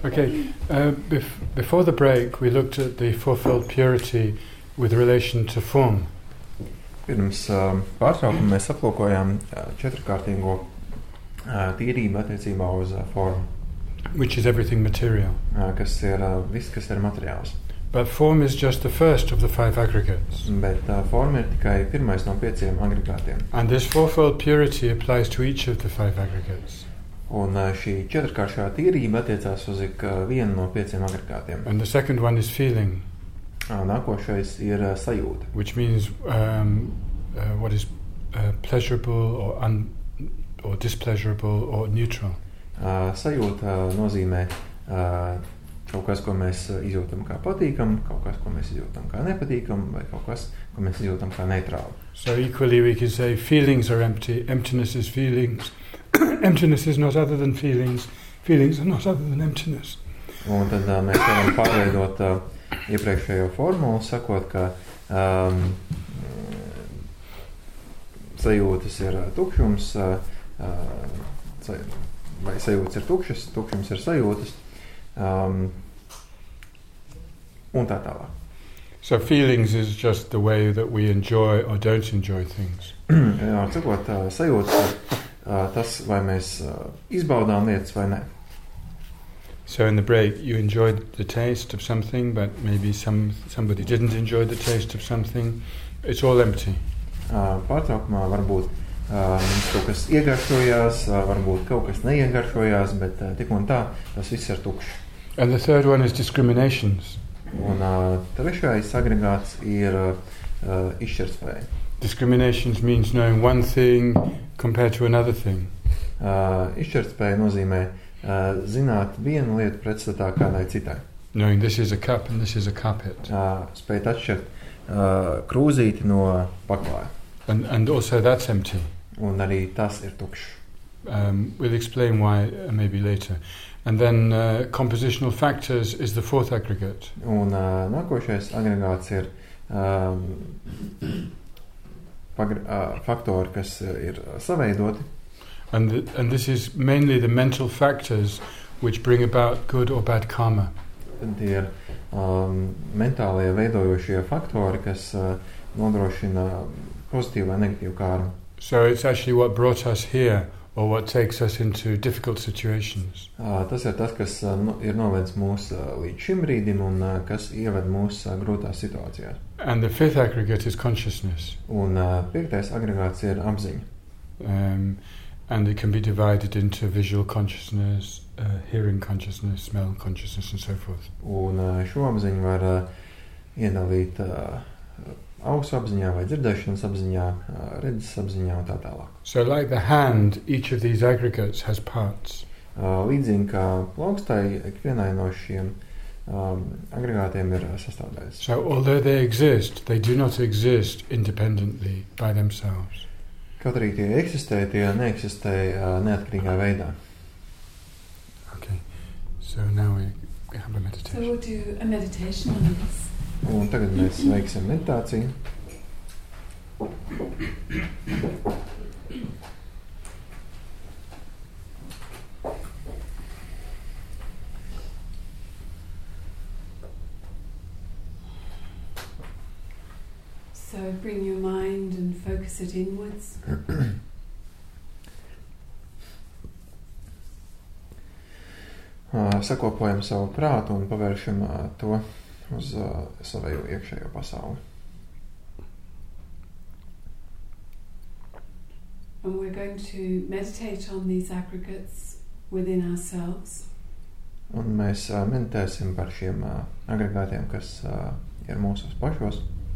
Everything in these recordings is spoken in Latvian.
Okay, before the break we looked at the fourfold purity with relation to form. Pirms pārtraukuma mēs aplūkojām četrkārtīgo tīrību attiecībā uz formu. Which is everything material. Kas ir viss, kas ir materiāls. But form is just the first of the 5 aggregates. Bet forma ir tikai pirmais no 5 agregātiem. And this fourfold purity applies to each of the 5 aggregates. Un šī četrkāršā tīrība attiecās uz vienu no 5 agregātiem. And the second one is feeling. Nākošais ir sajūta. Which means what is pleasurable or displeasurable or neutral. Sajūta nozīmē kaut kas, ko mēs izjūtam kā patīkam, kaut kas, ko mēs izjūtam kā nepatīkam, vai kaut kas, ko mēs izjūtam kā neitrāli. So equally we can say feelings are empty, emptiness is feelings, emptiness is not other than feelings, feelings are not other than emptiness. Un tad mēs varam pārveidot iepriekšējo formulu, sakot, ka sajūtas ir tukšums, vai sajūtas ir tukšas, tukšums ir sajūtas, un tā tālāk. So feelings is just the way that we enjoy or don't enjoy things. Jā, sakot, sajūtas tas, vai mēs izbaudām lietas vai ne. So in the break you enjoyed the taste of something, but maybe somebody didn't enjoy the taste of something. It's all empty. Pārtraukumā varbūt mums kaut kas iegaršojās, varbūt kaut kas neiegaršojās, bet tik un tā, tas viss ir tukšs. And the third one is discriminations. Un trešais agregāts ir izšķirtspēja. Discriminations means knowing one thing compared to another thing. Izšķirtspēja nozīmē zināt vienu lietu pretstatā kādai citai. Knowing this is a cup and this is a carpet. Spēt atšķirt krūzīti no paklāja. And also that's empty. Un arī tas ir tukšs. We'll explain why maybe later. And then compositional factors is the fourth aggregate. Un nākošais agregāts ir faktori, kas ir saveidoti. And this is mainly the mental factors which bring about good or bad karma. Tie ir mentālie veidojošie faktori, kas nodrošina pozitīvu vai negatīvu karmu. So it's actually what brought us here, or what takes us into difficult situations. Tas ir tas, kas ir novedis mūs līdz šim brīdim un kas ieved mūs grūtās situācijās. And the fifth aggregate is consciousness. Un piektais agregāts ir apziņa. And it can be divided into visual consciousness, hearing consciousness, smell consciousness, and so forth. Un šo apziņu var iedalīt ausu apziņā vai dzirdēšanas apziņā, redzes apziņā un tā tālāk. So like the hand, each of these aggregates has parts. Līdzīgi kā plaukstai, ikvienai no šiem agregātiem ir sastāvdaļas. So although they exist, they do not exist independently by themselves. Kaut arī tie eksistē, tie neeksistē neatkarīgā veidā. Okay, so now we have a meditation. So we'll do a meditation on this. Un tagad mēs veiksim meditāciju. So bring your mind and focus it inwards. Sakopojam savu prātu un pavēršam to uz savējo iekšējo pasauli. And we're going to meditate on these aggregates within ourselves. Un mēs meditēsim par šiem agregātiem, kas ir mūsos pašos.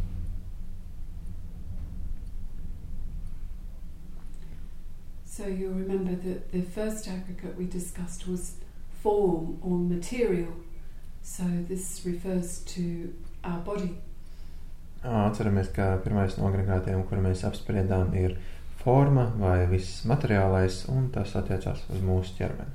So you'll remember that the first aggregate we discussed was form or material. So this refers to our body. Atceramies, ka pirmais no agregātiem, kuru mēs apspriedām, ir forma vai viss materiālais, un tas attiecās uz mūsu ķermeni.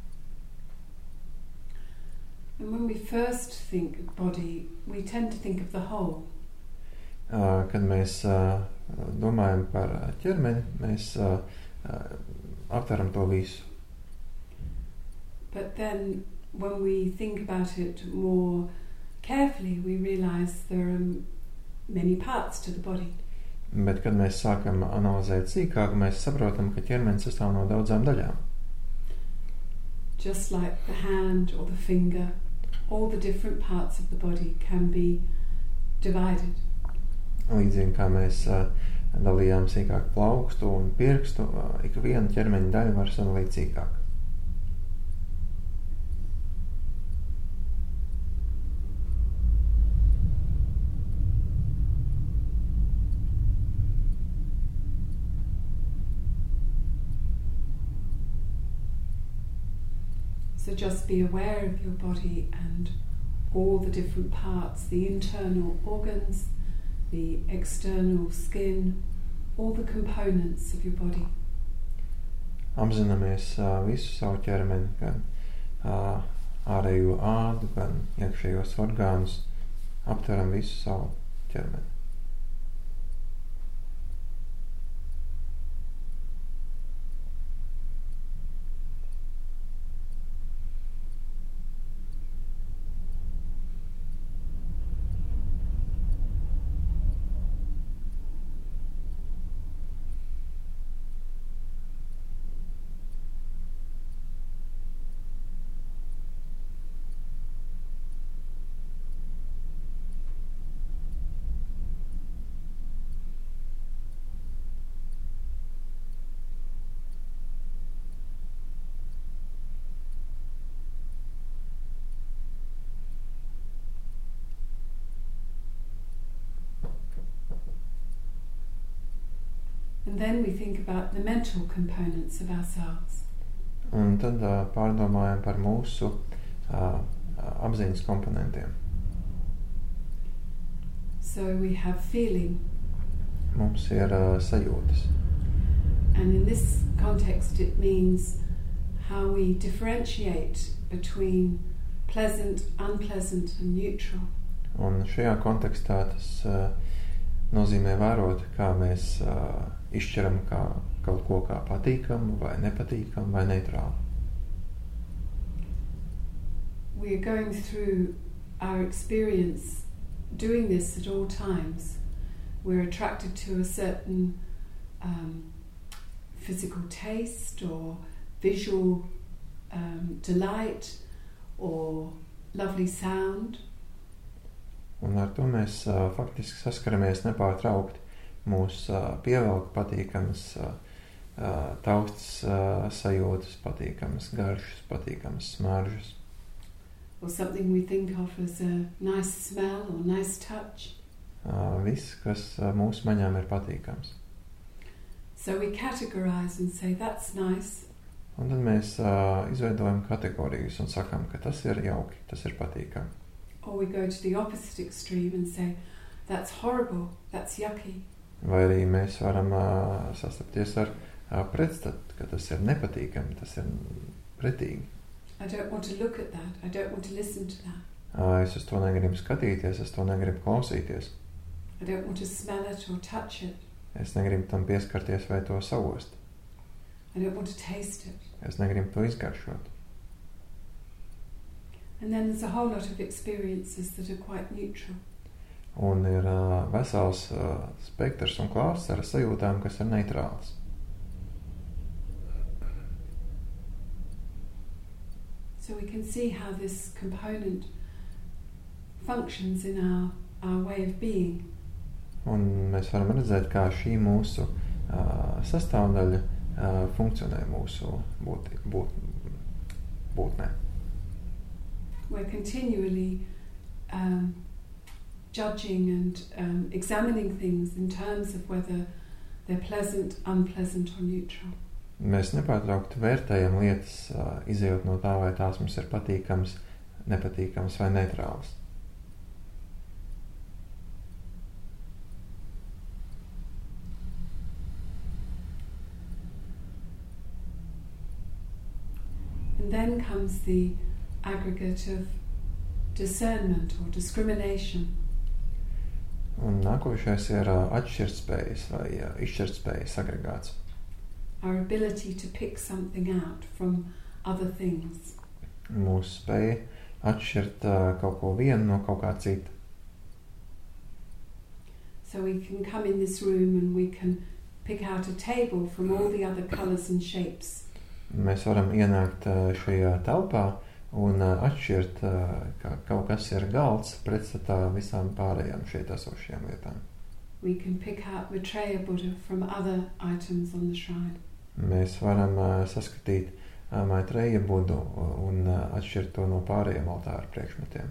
And when we first think body, we tend to think of the whole. Kad mēs domājam par ķermeni, mēs aptveram to visu. But then when we think about it more carefully, we realize there are many parts to the body. Bet, kad mēs sākam analizēt sīkāk, mēs saprotam, ka ķermenis sastāv no daudzām daļām. Just like the hand or the finger, all the different parts of the body can be divided. Līdzīgi kā mēs dalījām sīkāk plaukstu un pirkstu, ik viena ķermeņa daļa var sadalīt sīkāk. So just be aware of your body and all the different parts, the internal organs, the external skin, all the components of your body. Apzināmies visu savu ķermeni, gan ārējo ādu, gan iekšējos orgānus, aptveram visu savu ķermeni. And then we think about the mental components of ourselves. Un tad pārdomājam par mūsu apziņas komponentiem. So we have feeling. Mums ir sajūtas. And in this context it means how we differentiate between pleasant, unpleasant and neutral. Un šajā kontekstā tas nozīmē vērot, kā mēs izšķiram kaut ko kā patīkamu vai nepatīkamu vai neitrālu. We are going through our experience doing this at all times. We're attracted to a certain physical taste or visual delight or lovely sound. Un ar to mēs faktiski saskaramies nepārtraukti. Mūs pievelk patīkamas taustas sajūtas, patīkamas garšas, patīkamas smaržas. Or something we think of as a nice smell or nice touch. Viss, kas mūsu maņām ir patīkams. So we categorize and say that's nice. Un tad mēs izveidojam kategorijas un sakam, ka tas ir jauki, tas ir patīkami. Or we go to the opposite extreme and say that's horrible, that's yucky. Vai arī mēs varam sastapties ar pretstatu, ka tas ir nepatīkami, tas ir pretīgi. I don't want to look at that. I don't want to listen to that. Es uz to negribu skatīties, es to negribu klausīties. I don't want to smell it or touch it. Es negribu tam pieskarties vai to saost. I don't want to taste it. Es negribu to izgaršot. And then there's a whole lot of experiences that are quite neutral. Un ir vesels spektrs un klāsts ar sajūtām, kas ir neitrāls. So we can see how this component functions in our way of being. Un mēs varam redzēt, kā šī mūsu sastāvdaļa funkcionē mūsu būtnē. We're continually judging and examining things in terms of whether they're pleasant, unpleasant or neutral. Mēs nepārtraukti vērtējam lietas, izejot no tā, vai tās mums ir patīkams, nepatīkams vai neitrāls. And then comes the aggregate of discernment or discrimination. Un nākošais ir atšķirtspējas vai izšķirtspējas agregāts. Our ability to pick something out from other things. mūsu spēja atšķirt kaut ko vienu no kaut kā cita. So we can come in this room and we can pick out a table from all the other colours and shapes. Mēs varam ienākt šajā telpā un atšķirt, ka kaut kas ir galds pretstatā visām pārējām šeit esošajām lietām. We can pick out Maitreya Buddha from other items on the shrine. Mēs varam saskatīt Maitreya Budu un atšķirt to no pārējiem altāra priekšmetiem.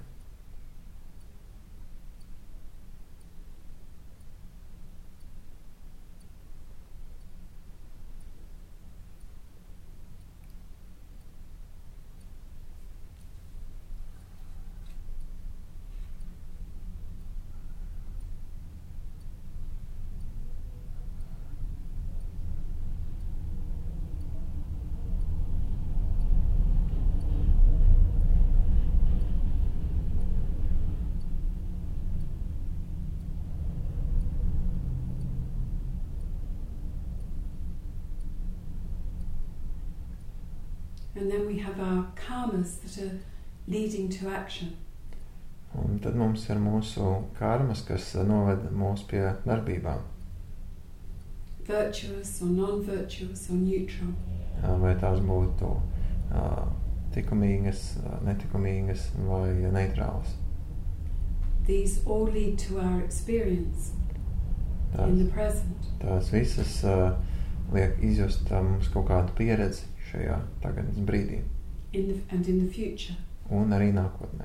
And then we have our karmas that are leading to action. Un tad mums ir mūsu karmas, kas noved mūs pie darbībām. Virtuous or non-virtuous or neutral. Vai tās būtu likumīgas, nelikumīgas vai neitrālas. These all lead to our experience in the present. Tās visas liek izjust mums kaut kādu pieredzi šajā tagadnes brīdī. And in the future. Un arī nākotnē.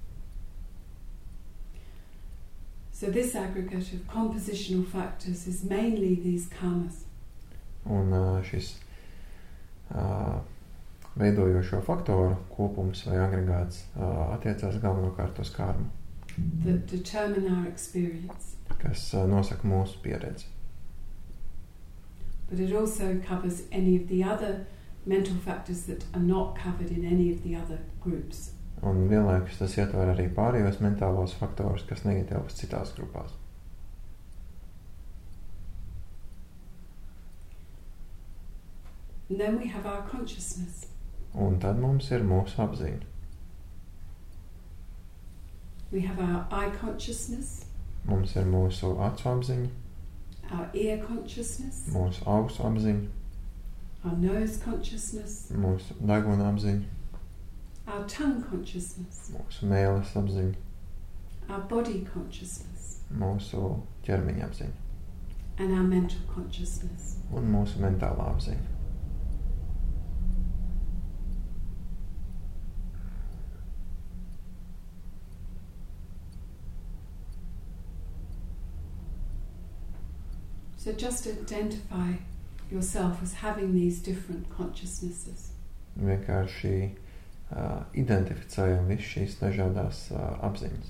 So this aggregate of compositional factors is mainly these karmas. Un šis veidojošo faktoru kopums vai agregāts attiecās galvenokārt uz karmu. That determine our experience. Kas nosaka mūsu pieredzi. But it also covers any of the other mental factors that are not covered in any of the other groups. Un vienlaikus tas ietver arī pārējos mentālos faktorus, kas neietilpst citās grupās. And then we have our consciousness. Un tad mums ir mūsu apziņa. We have our eye consciousness. Mums ir mūsu acu apziņa. Our ear consciousness. Mūsu ausu apziņa. Our nose consciousness. Mūsu deguna apziņa. Our tongue consciousness. Mūsu mēles apziņa. Our body consciousness. Mūsu ķermeņa apziņa. And our mental consciousness. Un mūsu mentālā apziņa. So just identify yourself as having these different consciousnesses. Vienkārši identificējam visu šīs dažādās apziņas.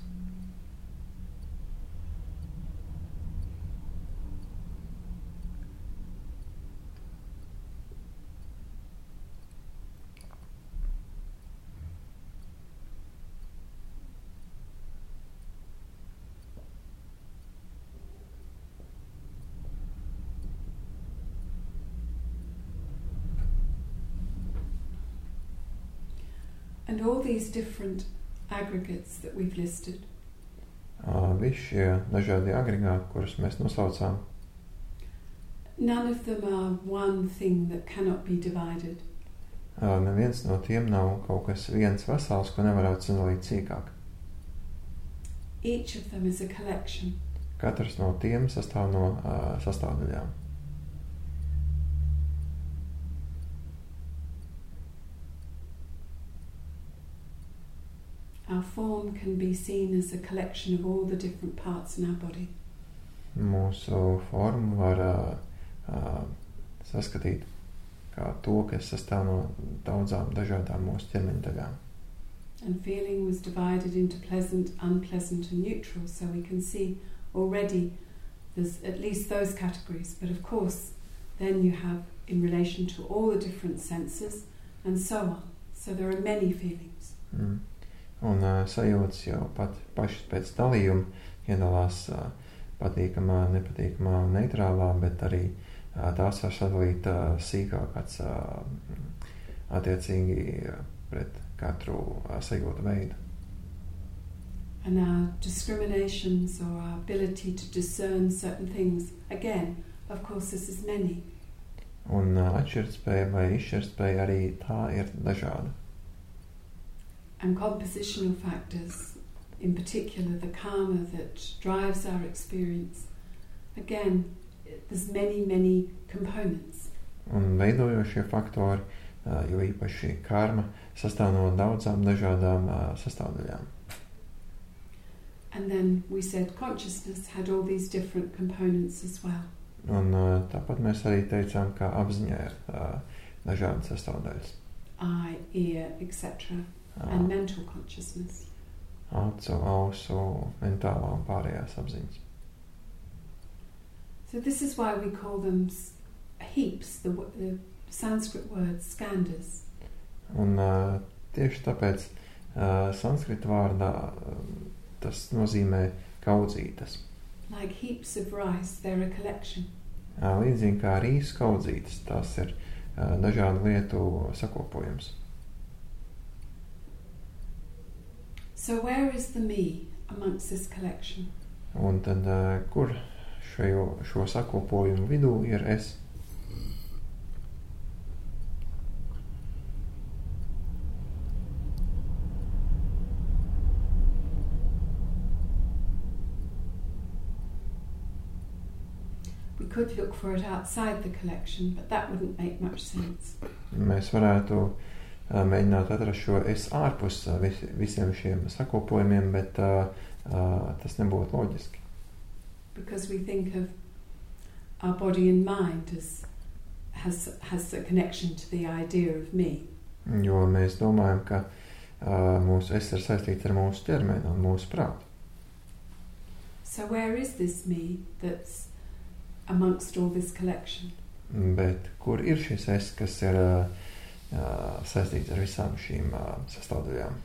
And all these different aggregates that we've listed. Visi šie dažādie agregāti, kurus mēs nosaucām, none of them are one thing that cannot be divided. Neviens no tiem nav kaut kas viens vesels, ko nevarētu sadalīt sīkāk. Each of them is a collection. Katrs no tiem sastāv no sastāvdaļām. Our form can be seen as a collection of all the different parts in our body. Mūsu formu var saskatīt kā to, kas sastāv no daudzām dažādām mūsu ķermeņa daļām. And feeling was divided into pleasant, unpleasant and neutral, so we can see already there's at least those categories, but of course then you have in relation to all the different senses and so on. So there are many feelings. Un sajūtas jau pašas pēc dalījuma iedalās patīkamā, nepatīkamā un neitrālā, bet arī tās var sadalīt sīkāk attiecīgi pret katru sajūtu veidu. And our discriminations or our ability to discern certain things, again, of course, this is many. Un atšķirtspēja vai izšķirtspēja arī tā ir dažāda. And compositional factors, in particular the karma that drives our experience, again, there's many components. Un veidojošie faktori, jo īpaši karma, sastāv no daudzām dažādām sastāvdaļām. And then we said consciousness had all these different components as well. Un tāpat mēs arī teicām, ka apziņā ir dažādas sastāvdaļas. Eye, ear, etc. And mental consciousness. Acu, ausu, mentālā un pārējās apziņas. So this is why we call them heaps, the Sanskrit word skandhas. Un tieši tāpēc sanskrita vārdā tas nozīmē kaudzītes. Like heaps of rice, they're a collection. Līdzīgi kā rīsu kaudzītes, tās ir dažādu lietu sakopojums. So where is the me amongst this collection? Un tad kur šo sakopojumu vidū ir es? We could look for it outside the collection, but that wouldn't make much sense. Mēs varētu mēģināt atrast šo es ārpus visiem šiem sakopojumiem, bet tas nebūtu loģiski. Because we think of our body and mind as has a connection to the idea of me. Jo mēs domājam, ka mūsu es ir saistīts ar mūsu ķermeni un mūsu prātu. So where is this me that's amongst all this collection? Bet kur ir šis es, kas ir saistīts ar visām šīm sastāvdaļām?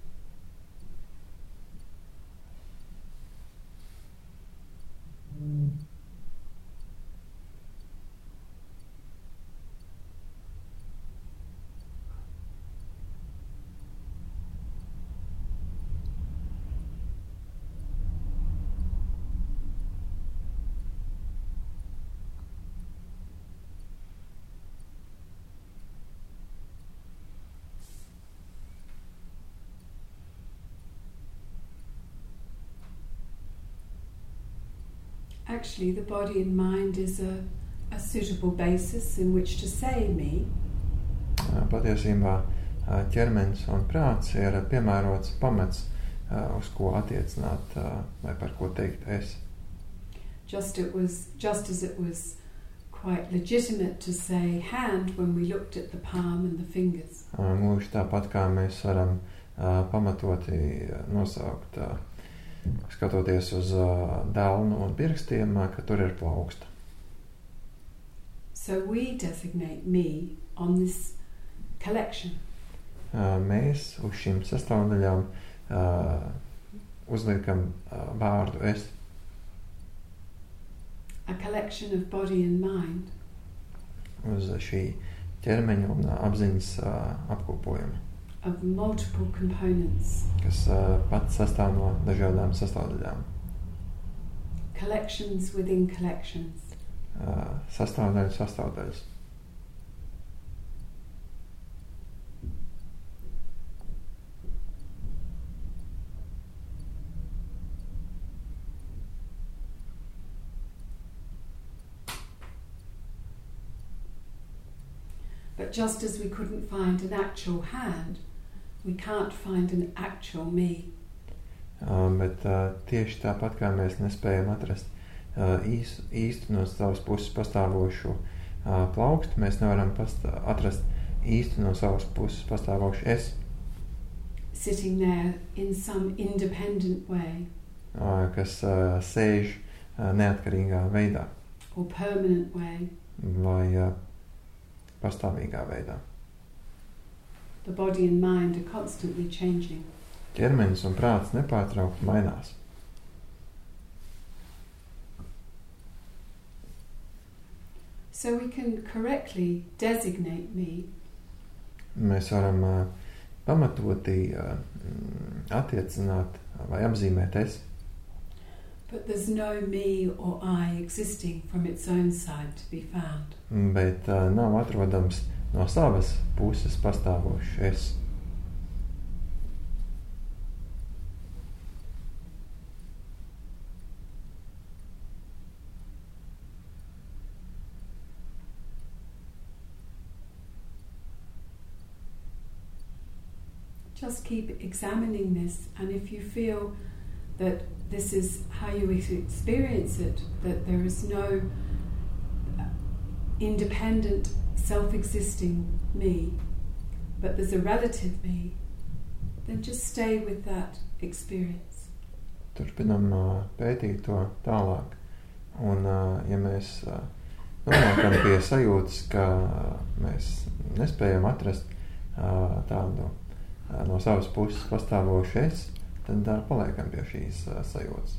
Actually, the body and mind is a suitable basis in which to say me. Patiesībā ķermenis un prāts ir piemērots pamats, uz ko attiecināt vai par ko teikt es. Just as it was quite legitimate to say hand when we looked at the palm and the fingers. Gluži tāpat kā mēs varam pamatoti nosaukt, skatoties uz delnu un pirkstiem, ka tur ir plauksta. So we designate me on this collection. Mēs uz šīm sastāvdaļām uzliekam vārdu es. A collection of body and mind. Uz šī ķermeņa un apziņas apkopojuma. Of multiple components. Kas pats sastāv no dažādām sastāvdaļām. Collections within collections. Sastāvdaļas. But just as we couldn't find an actual hand, we can't find an actual me. Bet tieši tāpat kā mēs nespējam atrast īstu no savas puses pastāvošu plaukstu, mēs nevaram atrast īstu no savas puses pastāvošu es. Sitting there in some independent way. Kas sēž neatkarīgā veidā. Or permanent way. Vai pastāvīgā veidā. The body and mind are constantly changing. Ķermenis un prāts nepārtraukti mainās. So we can correctly designate me. Mēs varam pamatoti attiecināt vai apzīmēt es. But there's no me or I existing from its own side to be found. Bet nav atrodams no savas puses pastāvošs es. Just keep examining this, and if you feel that this is how you experience it, that there is no independent, self-existing me, but there's a relative me, then just stay with that experience. Turpinam pētīt to tālāk. Un, ja mēs nonākam pie sajūtas, ka mēs nespējam atrast tādu no savas puses pastāvošu es, tad paliekam pie šīs sajūtas.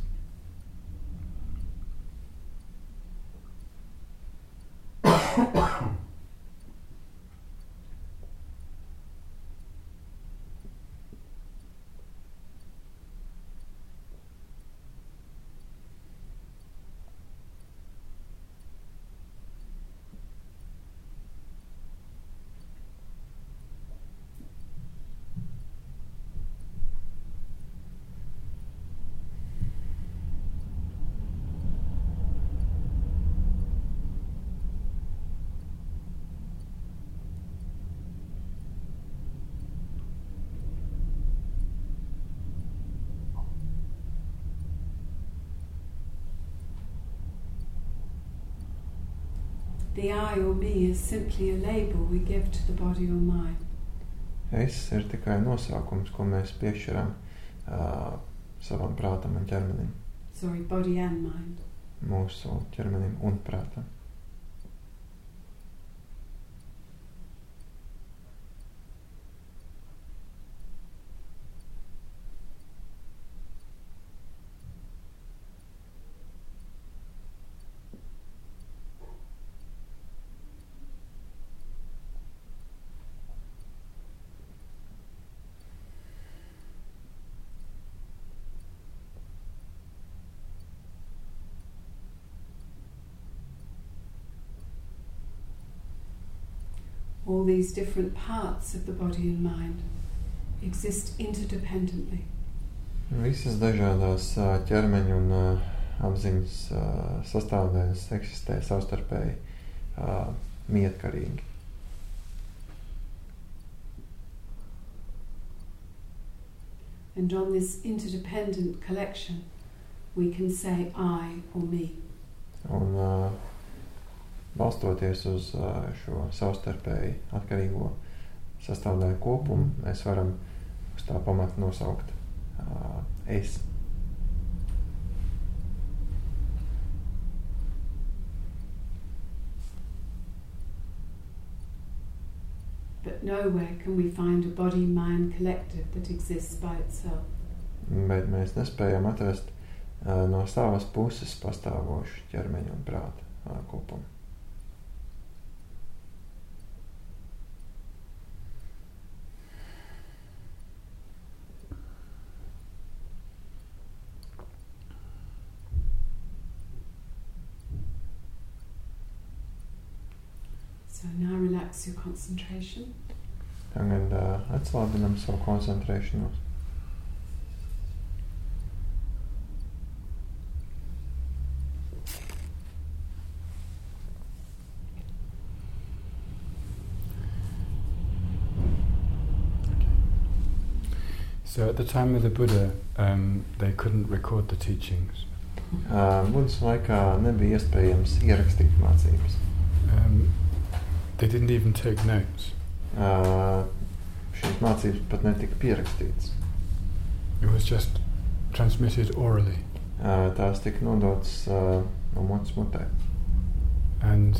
The I or me is simply a label we give to the body or mind. Es ir tikai nosaukums, ko mēs piešķiram savam prātam un ķermenim. Sorry, body and mind. Mūsu ķermenim un prātam. All these different parts of the body and mind exist interdependently. Visas dažādās ķermeņa un apziņas sastāvdaļas eksistē savstarpēji mietkarīgi. And on this interdependent collection we can say I or me. Un balstoties uz šo savstarpēji atkarīgo sastāvdaļu kopumu, mēs varam uz tā pamata nosaukt es. But nowhere can we find a body-mind collective that exists by itself. Bet mēs nespējam atrast no savas puses pastāvošu ķermeņa un prāta kopumu. So now relax your concentration. Tagad atslābinam savu koncentrēšanos. So at the time of the Buddha, they couldn't record the teachings. Budas laikā nebija iespējams ierakstīt mācības. They didn't even take notes. Šīs mācības pat netika pierakstītas. It was just transmitted orally. Tās tika nodotas no mutes mutē. And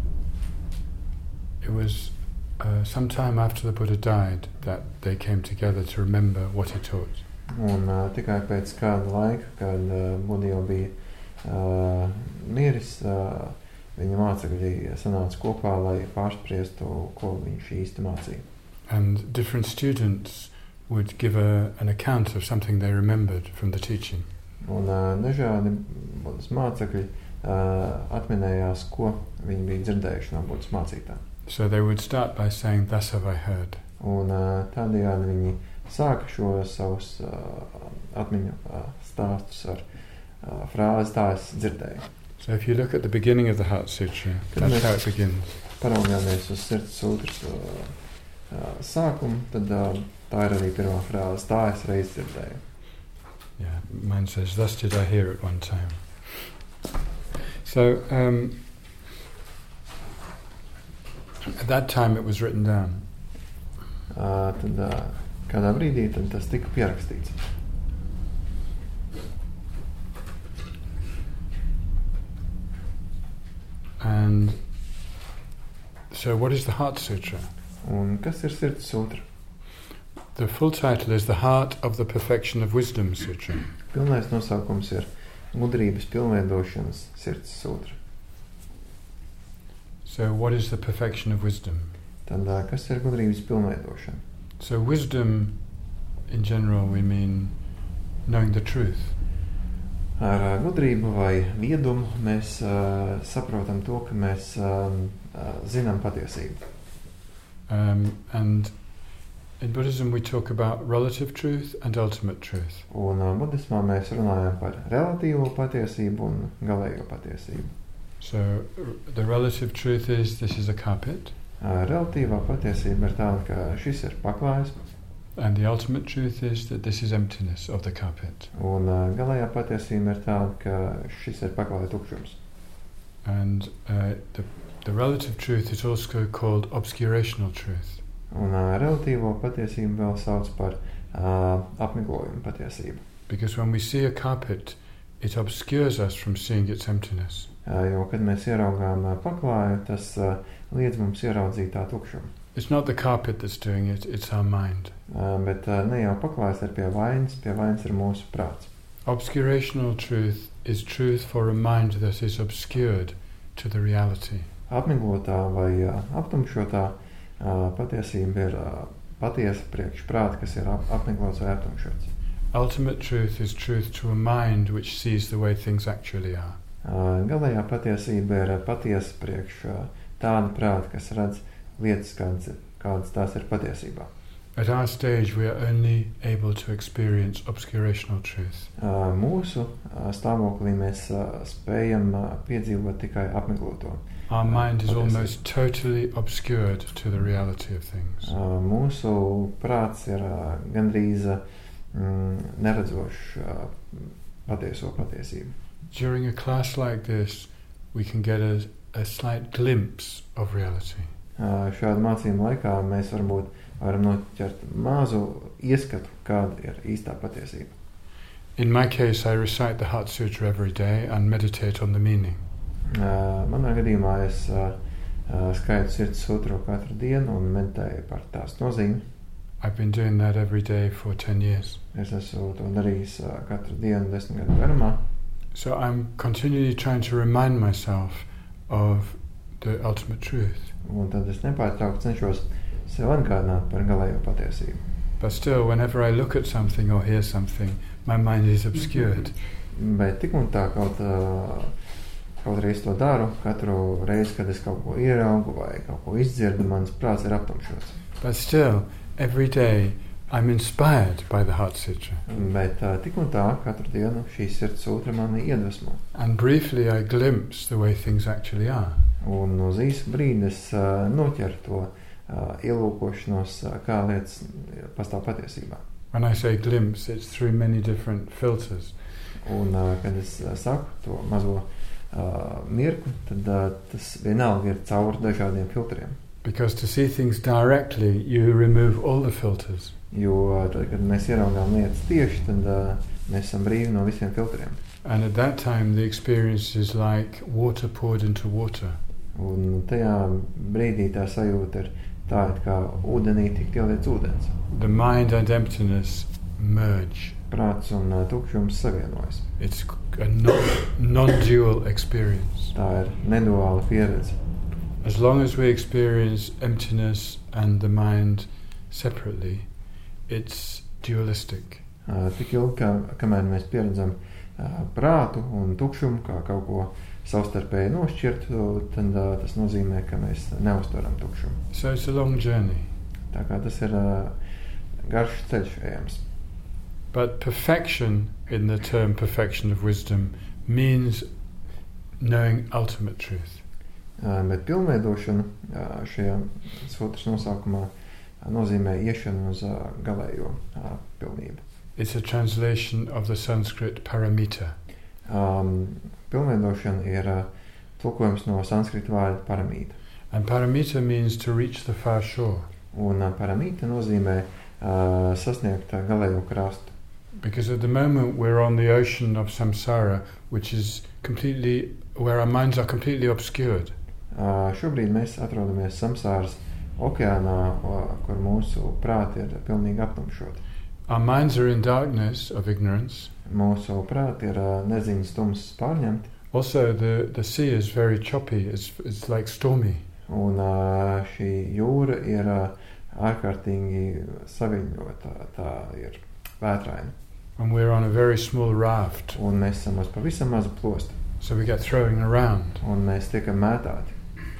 it was some time after the Buddha died that they came together to remember what he taught. Un tikai pēc kāda laika, kad Buda jau bija miris, viņa mācekļi sanāca kopā, lai pārspriestu, ko viņš īsti mācīja. and different students would give an account of something they remembered from the teaching. Un dažādi Budas mācekļi atminējās, ko viņi bija dzirdējuši no Budas mācītājiem. So they would start by saying, "Thus have I heard." Un tādējādi viņi sāka šo savus atmiņu stāstus ar frāzi "tā es dzirdēju". So if you look at the beginning of the Heart Sutra, that's how it begins. Paraugāmies uz Sirds sūtras sākumu, tad tā ir arī pirmā frāze "tā es reiz dzirdēju". Yeah, mine says, "Thus did I hear at one time." So at that time it was written down. Tad kādā brīdī tad tas tika pierakstīts. And so what is the Heart Sutra? Un kas ir Sirds sūtra? The full title is The Heart of the Perfection of Wisdom Sutra. Pilnais nosaukums ir Gudrības pilnveidošanas Sirds sūtra. So what is the perfection of wisdom? Tad kas ir gudrības pilnveidošana? So wisdom, in general, we mean knowing the truth. Ar gudrību vai viedumu mēs saprotam to, ka mēs zinām patiesību. And in Buddhism we talk about relative truth and ultimate truth. Un budismā mēs runājam par relatīvo patiesību un galējo patiesību. So the relative truth is this is a carpet. Relatīvā patiesība ir tāda, ka šis ir paklājs. And the ultimate truth is that this is emptiness of the carpet. Un galējā patiesība ir tāda, ka šis ir paklāja tukšums. And the relative truth is also called obscurational truth. Un relatīvo patiesību vēl sauc par apmiglojumu patiesību. Because when we see a carpet, it obscures us from seeing its emptiness. Jo, kad mēs ieraugām paklāju, tas liedz mums ieraudzīt tā tukšumu. It's not the carpet that's doing it, it's our mind. Bet ne jau paklājs ir pie vainas ir mūsu prāts. Obscurational truth is truth for a mind that is obscured to the reality. Apmiglotā vai aptumšotā patiesība ir patiesa priekš prāta, kas ir apmiglots vai aptumšots. Ultimate truth is truth to a mind which sees the way things actually are. Galējā patiesība ir patiesa priekš tāda prāta, kas redz lietas, kādas tās ir patiesībā. At our stage we are only able to experience obscurational truth. Mūsu stāvoklī mēs spējam piedzīvot tikai apmigloto. Our mind is patiesību. almost totally obscured to the reality of things. Mūsu prāts ir gandrīz neredzošs patieso patiesību. During a class like this, we can get a slight glimpse of reality. Šāda mācījuma laikā mēs varam noķert mazu ieskatu, kāda ir īstā patiesība. In my case, I recite the Heart Sutra every day and meditate on the meaning. Manā gadījumā es skaitu Sirds sutru katru dienu un meditēju par tās nozīmi. I've been doing that every day for 10 years. Es esmu to darījis katru dienu 10 gadu garumā. So I'm continually trying to remind myself of the ultimate truth. Un tad es nepārtraukti cenšos sev atgādināt par galējo patiesību. But still, whenever I look at something or hear something, my mind is obscured. Bet tik un tā kaut arī es to daru, katru reizi, kad es kaut ko ieraugu vai kaut ko izdzirdu, mans prāts ir aptumšots. But still, every day I'm inspired by the Heart Sutra. Bet tik un tā katru dienu šī Sirds sutra mani iedvesmo. And briefly I glimpse the way things actually are. Un uz īsu brīdi es noķeru to ielūkošanos, kā lietas pastāv patiesībā. When I say glimpse, it's through many different filters. Un kad es saku to mazo mirkli, tad tas vienalga ir cauri dažādiem filtriem. Because to see things directly, you remove all the filters. Jo tad, kad mēs ieraugām lietas tieši, tad mēs esam brīvi no visiem filtriem. And at that time the experience is like water poured into water. Un tajā brīdī tā sajūta ir tā, kā ūdenī tik ieliec ūdens. The mind and emptiness merge. Prāts un tukšums savienojas. It's a non-dual experience. Tā ir neduāla pieredze. As long as we experience emptiness and the mind separately, it's dualistic. Tik ilgi, kamēr mēs pieredzam prātu un tukšumu kā kaut ko savstarpēji nošķirtu, tad tas nozīmē, ka mēs neuztveram tukšumu. So it's a long journey. Tā kā tas ir garš ceļš ejams. But perfection, in the term perfection of wisdom, means knowing ultimate truth. Bet pilnveidošana šajā sutras nosaukumā nozīmē iešanu uz galējo pilnību. It's a translation of the Sanskrit paramita. Pilnveidošana ir tulkojums no sanskrita vārda paramīta. And paramita means to reach the far shore. Un paramīta nozīmē sasniegt galējo krastu. Because at the moment we're on the ocean of samsara, which is completely, where our minds are completely obscured. Šobrīd mēs atrodamies samsāras okeānā, kur mūsu prāti ir pilnīgi aptumšoti. Our minds are in darkness of ignorance. Mūsu prāti ir neziņas tumsas pārņemti. Also the sea is very choppy, it's like stormy. Un šī jūra ir ārkārtīgi saviņota, tā ir vētraina. And we're on a very small raft. Un mēs esam uz pavisam mazu plostu. So we get throwing around. Un mēs tiekam mētāti.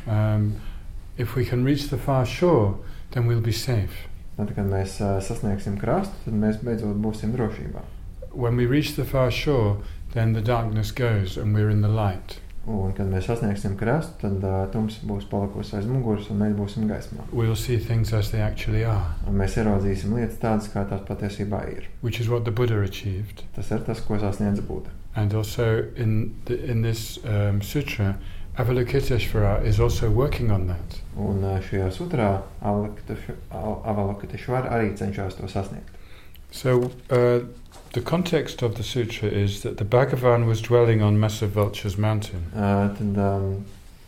If we can reach the far shore, then we'll be safe. Tad, kad mēs sasniegsim krastu, tad mēs beidzot būsim drošībā. When we reach the far shore, then the darkness goes and we're in the light. Un, kad mēs sasniegsim krastu, tad tums būs palikusi aiz muguras un mēs būsim gaismā. We'll see things as they actually are. Un mēs ieraudzīsim lietas tādas, kā tās patiesībā ir. Which is what the Buddha achieved. Tas ir tas, ko sasniedza Buddha. And also in this sutra, Avalokiteshvara is also working on that. Un šajā sutrā Avalokiteshvara arī cenšas to sasniegt. So the context of the sutra is that the Bhagavan was dwelling on Massive Vulture's mountain. Tad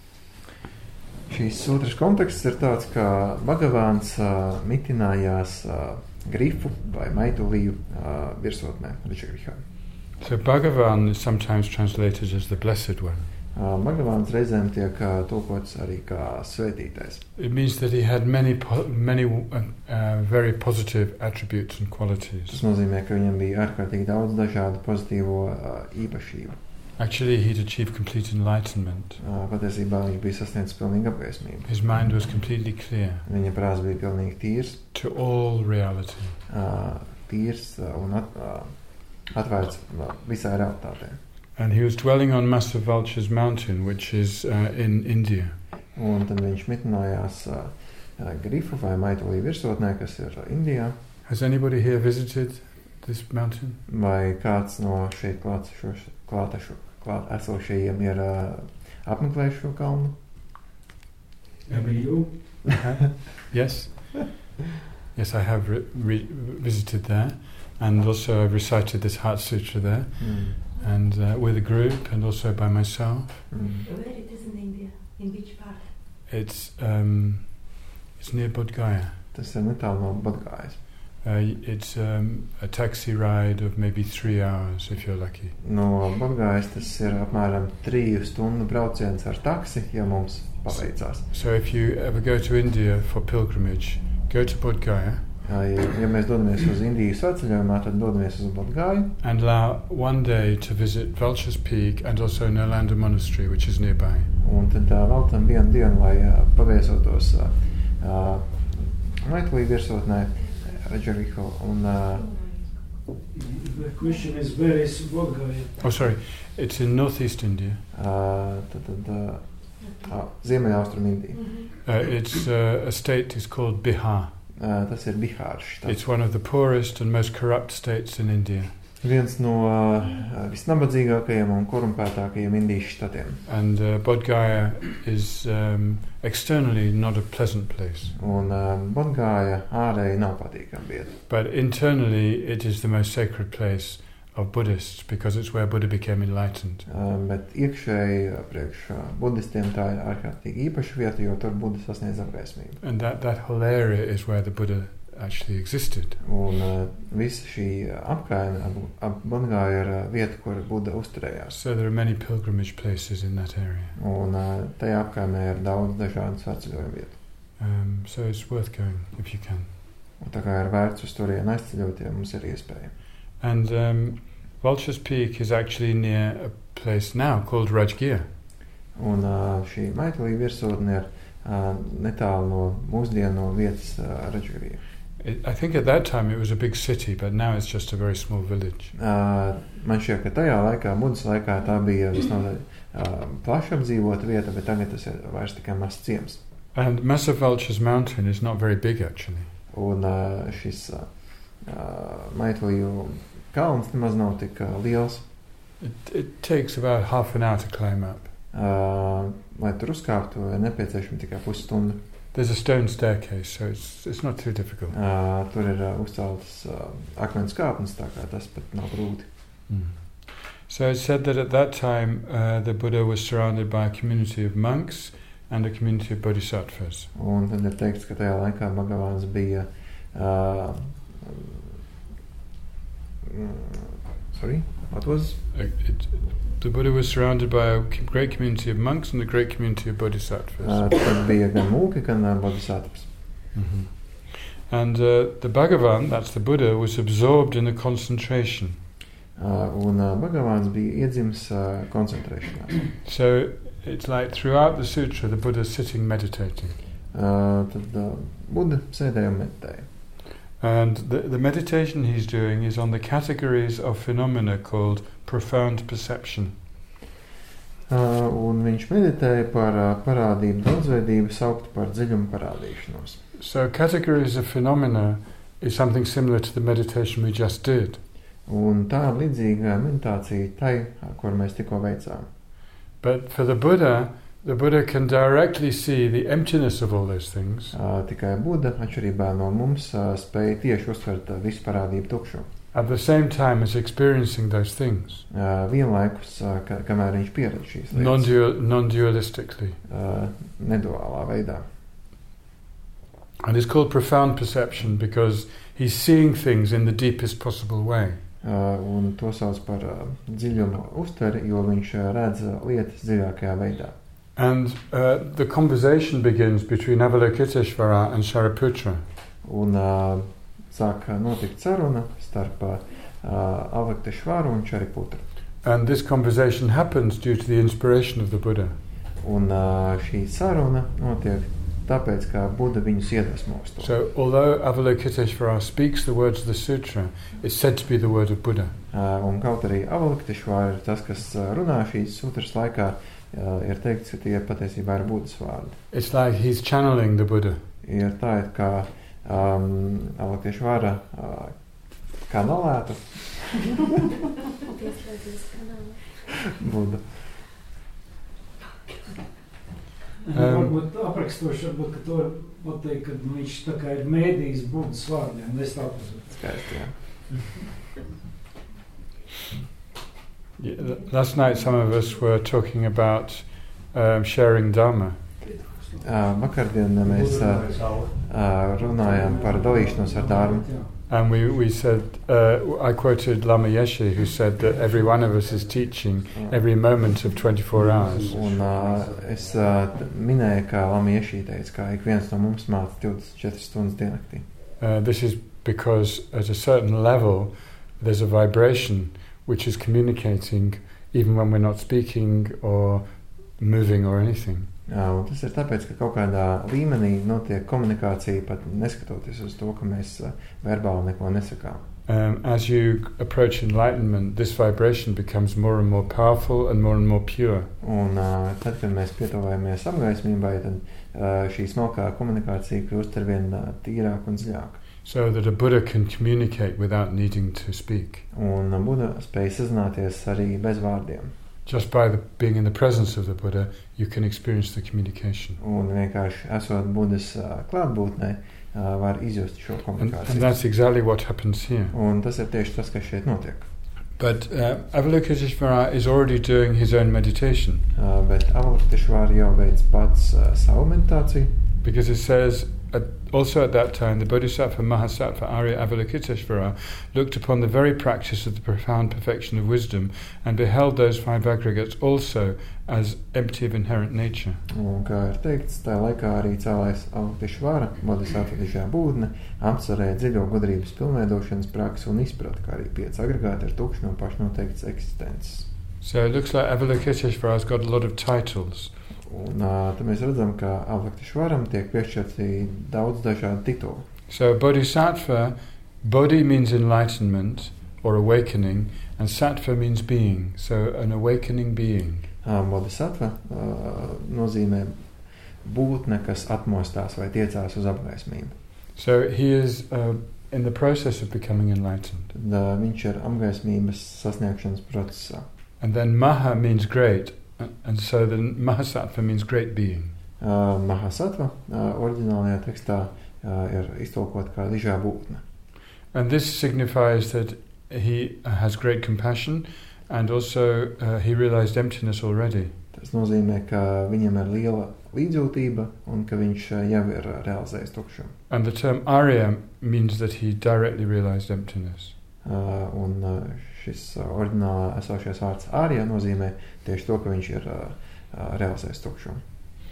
šīs sutras konteksts ir tāds, ka Bhagavāns mitinājās grifu vai maituliju virsotnē, Ričagrihā. So Bhagavan is sometimes translated as the Blessed One. Bhagavāns reizēm tiek tulkots arī kā svētītais. It means that he had many very positive attributes and qualities. Tas nozīmē, ka viņam bija ārkārtīgi daudz dažādu pozitīvo īpašību. Actually, he'd achieved complete enlightenment. Patiesībā viņš bija sasniedzis pilnīgu apgaismību. His mind was completely clear. Viņa prāts bija pilnīgi tīrs. To all reality. Tīrs un atvērts visai realitātei. And he was dwelling on Massive Vulture's mountain, which is in India. Un tad viņš mitinājās grifu vai maitulī virsotnē, kas ir Indijā. Has anybody here visited this mountain? Vai kāds no šeit klāt esošajiem ir apmeklējuši šo kalnu? You? Yes. Yes, I have visited there, and also I've recited this Heart Sutra there. And with a group, and also by myself. Where it is in India? In which part? It's near Bodh Gaya. Tas ir netālu no Bodh Gayas. It's a taxi ride of maybe 3 hours if you're lucky. No Bodh Gayas tas ir apmēram 3 stundu brauciens ar taksi, ja mums paveicās. So if you ever go to India for pilgrimage, go to Bodh Gaya. Ja mēs dodamies uz Indiju svētceļojumā, tad dodamies uz Bodh Gaju. And allow one day to visit Vulture's Peak and also Nalanda Monastery, which is nearby. Un tad veltam vienu dienu, lai paviesotos maitulī virsotnē, Ričagrihā. The question is, where is Bodh Gaya? Oh, sorry, it's in northeast India. Ziemeļaustrum Indija. It's a state is called Bihar. Tas ir Bihārs. It's one of the poorest and most corrupt states in India. Viens no visnabadzīgākajiem un korumpētākajiem Indijas štatiem. And Bodh Gaya is externally not a pleasant place. Un Bodh Gaya ārēji nav patīkama vieta. But internally it is the most sacred place of Buddhists because it's where Buddha became enlightened. Bet iekšēji priekš budistiem tā ir ārkārtīgi īpaša vieta, jo tur Buddha sasniedz apgaismību. And that whole area is where the Buddha actually existed. Un visa šī apkaime ap Bodh Gaju ir vieta, kur Buddha uzturējās. So there are many pilgrimage places in that area. Un tajā apkaimē ir daudz dažādu svētceļojumu vietu. So it's worth going if you can. Un tā kā ir vērts uz turieni aizceļot, ja mums ir iespēja. And Vulture's Peak is actually near a place now called Rajgir. Un šī Maitalī virsotne ir netālu no mūsdienu vietas Rajgirī. I think at that time it was a big city, but now it's just a very small village. Man šķiet, ka tajā laikā, Budas laikā, tā bija visnotaļ plaši apdzīvota vieta, bet tagad tas ir vairs tikai mazs ciems. And Masa Vulture's mountain is not very big actually. Un šis Maitalīju kalns nemaz nav tik liels. It takes about half an hour to climb up. Lai tur uzkāptu, ir nepieciešama tikai pusstunda. There's a stone staircase, so it's not too difficult. Tur ir uzceltas akmens kāpnes, tā kā tas pat nav grūti. So it's said that at that time the Buddha was surrounded by a community of monks and a community of bodhisattvas. Un tad ir teikts, ka tajā laikā Bhagavāns bija sorry, what was? The Buddha was surrounded by a great community of monks and a great community of bodhisattvas. Tad bija gan mūki, gan bodhisattvas. And the Bhagavan, that's the Buddha, was absorbed in the concentration. Un Bhagavāns bija iedzimis koncentrēšanās. So it's like throughout the sutra the Buddha is sitting meditating. Tad Buddha sēdēja un meditēja. And the meditation he's doing is on the categories of phenomena called profound perception. Un viņš meditēja par parādību daudzveidību saukt par dziļumu parādīšanos. So categories of phenomena is something similar to the meditation we just did. Un tā ir līdzīga meditācija tai, kur mēs tikko veicām. But for the Buddha can directly see the emptiness of all those things. Tikai Buddha, atšķirībā no mums, spēja tieši uztvert visu parādību tukšumu. At the same time as experiencing those things. Vienlaikus, kamēr viņš pieredz šīs lietas. Non-dualistically. Neduālā veidā. And it's called profound perception because he's seeing things in the deepest possible way. Un to sauc par dziļumu uztveri, jo viņš redz lietas dziļākajā veidā. And the conversation begins between Avalokiteshvara and Shariputra. Un sāk notikt saruna starp Avalokiteshvaru un Šariputru. And this conversation happens due to the inspiration of the Buddha. Un šī saruna notiek tāpēc, ka Buddha viņus iedvesmo uz to. So although Avalokiteshvara speaks the words of the sutra, it's said to be the word of Buddha. Un kaut arī Avalokiteshvara ir tas, kas runā šīs sutras laikā, ir teikts, ka tie patiesībā ir Buddhas vārdi. It's like he's channeling the Buddha. Ir tā, ka Avalokiteshvara kanalētu Buddha. Varbūt aprakstoši, varbūt, ka to var teikt, ka viņš tā kā ir mēdījis Buddhas vārdiem, es tā pasaku. Skaisti, jā. Last night some of us were talking about sharing Dharma. Vakardien mēs runājām par dalīšanos ar dārmu. And we said, I quoted Lama Yeshe, who said that every one of us is teaching every moment of 24 hours. Un es minēju, ka Lama Yeshe teica, ka ik viens no mums māca 24 stundas diennaktī. This is because at a certain level there's a vibration which is communicating even when we're not speaking or moving or anything. Un tas ir tāpēc, ka kaut kādā līmenī notiek komunikācija, pat neskatoties uz to, ka mēs verbāli neko nesakām. As you approach enlightenment, this vibration becomes more and more powerful and more pure. Un tad, kad mēs pietuvojamies apgaismībai, tad šī smalkā komunikācija kļūst arvien tīrāk un dziļāk. So that a Buddha can communicate without needing to speak. Un Buddha spēj sazināties arī bez vārdiem. Just by being in the presence of the Buddha, you can experience the communication. Un vienkārši esot Buddhas klātbūtnē, var izjust šo komunikāciju. And that's exactly what happens here. Un tas ir tieši tas, kas šeit notiek. But Avalokiteshvara is already doing his own meditation. Bet Avalokiteshvara jau veic pats savu meditāciju. Because it says also at that time, the Bodhisattva Mahasattva Arya Avalokiteshvara looked upon the very practice of the profound perfection of wisdom and beheld those 5 aggregates also as empty of inherent nature. Un, kā ir teikts, tā laikā arī cēlais Avalokiteshvara, Bodhisattva dižā būtne, apcerēja dziļo gudrības pilnveidošanas praksi un izprata, kā arī 5 agregāti ir tukši no pašnoteiktas eksistences. So it looks like Avalokiteshvara has got a lot of titles. Un tad mēs redzam, ka Avalokiteshvaram tiek piešķirti daudz dažādu titulu. So Bodhisattva, Bodhi means enlightenment or awakening, and Sattva means being, so an awakening being. Bodhisattva nozīmē būtne, kas atmostās vai tiecās uz apgaismību. So he is in the process of becoming enlightened. Tad viņš ir apgaismības sasniegšanas procesā. And then Maha means great, and so the Mahasattva means great being. Mahasattva oriģinālajā tekstā ir iztulkot kā dižā būtne. And this signifies that he has great compassion, and also he realized emptiness already. Tas nozīmē, ka viņam ir liela līdzjūtība un ka viņš jau ir realizējis tukšumu. And the term Arya means that he directly realized emptiness. Un šis oriģinālā esošais vārds Arya nozīmē tieši to, ka viņš ir realizējis tukšumu.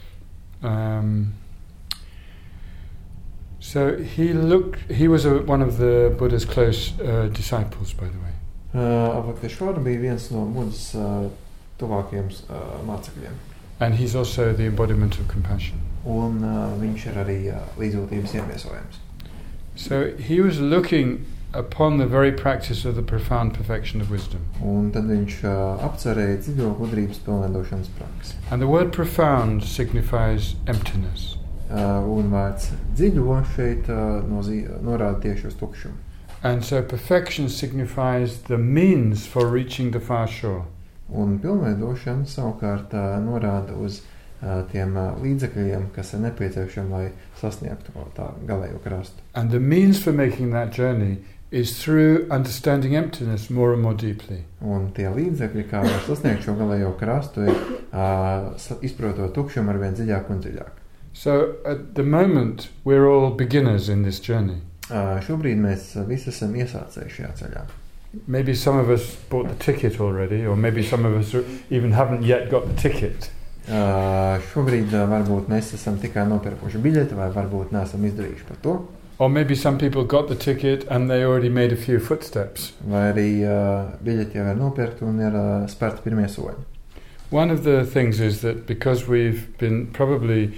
So he was one of the Buddha's close disciples, by the way. Avalokiteshvara bija viens no Buddhas tuvākajiem mācekļiem. And he's also the embodiment of compassion. Un viņš ir arī līdzjūtības ieviesojums. So he was looking upon the very practice of the profound perfection of wisdom. Un tad viņš apcerēja dziļo gudrības pilnveidošanas praksi. And the word profound signifies emptiness. Un vārds dziļo šeit norāda tieši uz tukšumu. And so perfection signifies the means for reaching the far shore. Un pilnveidošana savukārt norāda uz tiem līdzekļiem, kas ir nepieciešami, lai sasniegtu tā galējo krastu. And the means for making that journey is through understanding emptiness more and more deeply. Un tie līdzekļi, kā var sasniegt šo galējo krastu, ir izprotot tukšumu ar vien dziļāk un dziļāk. So at the moment we're all beginners in this journey. Šobrīd mēs visi esam iesācēji šajā ceļā. Maybe some of us bought the ticket already, or maybe some of us even haven't yet got the ticket. Šobrīd varbūt mēs esam tikai nopirkuši biļeti, vai varbūt neesam izdarījuši par to. Or maybe some people got the ticket and they already made a few footsteps. Vai arī biļeti jau ir nopirkti un ir spērti pirmie soļi. One of the things is that because we've been probably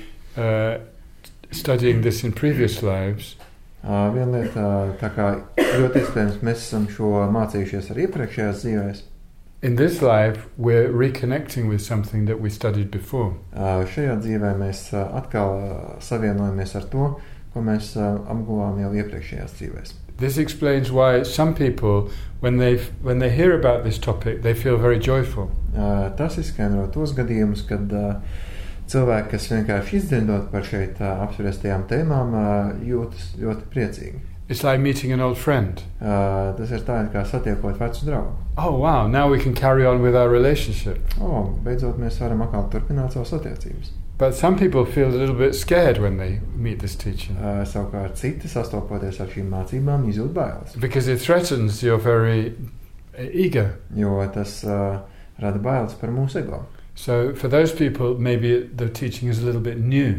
studying this in previous lives, viena lieta, tā kā ļoti iespējams mēs esam šo mācījušies arī iepriekšējās dzīvēs. In this life we're reconnecting with something that we studied before. Šajā dzīvē mēs atkal savienojamies ar to, ko mēs apguvām jau iepriekšējās dzīvēs. This explains why some people, when they hear about this topic, they feel very joyful. Tas izskaidro tos gadījumus, kad cilvēki, kas vienkārši izdzirdot par šeit apspriestajām tēmām, jūtas ļoti priecīgi. It's like meeting an old friend. Tas ir tā, kā satiekot vecu draugu. Oh wow, now we can carry on with our relationship. Beidzot mēs varam atkal turpināt savas attiecības. But some people feel a little bit scared when they meet this teaching. Savukārt citi, sastopoties ar šīm mācībām, izjūt bailes. Because it threatens your very ego. Jo tas rada bailes par mūsu ego. So for those people, maybe the teaching is a little bit new.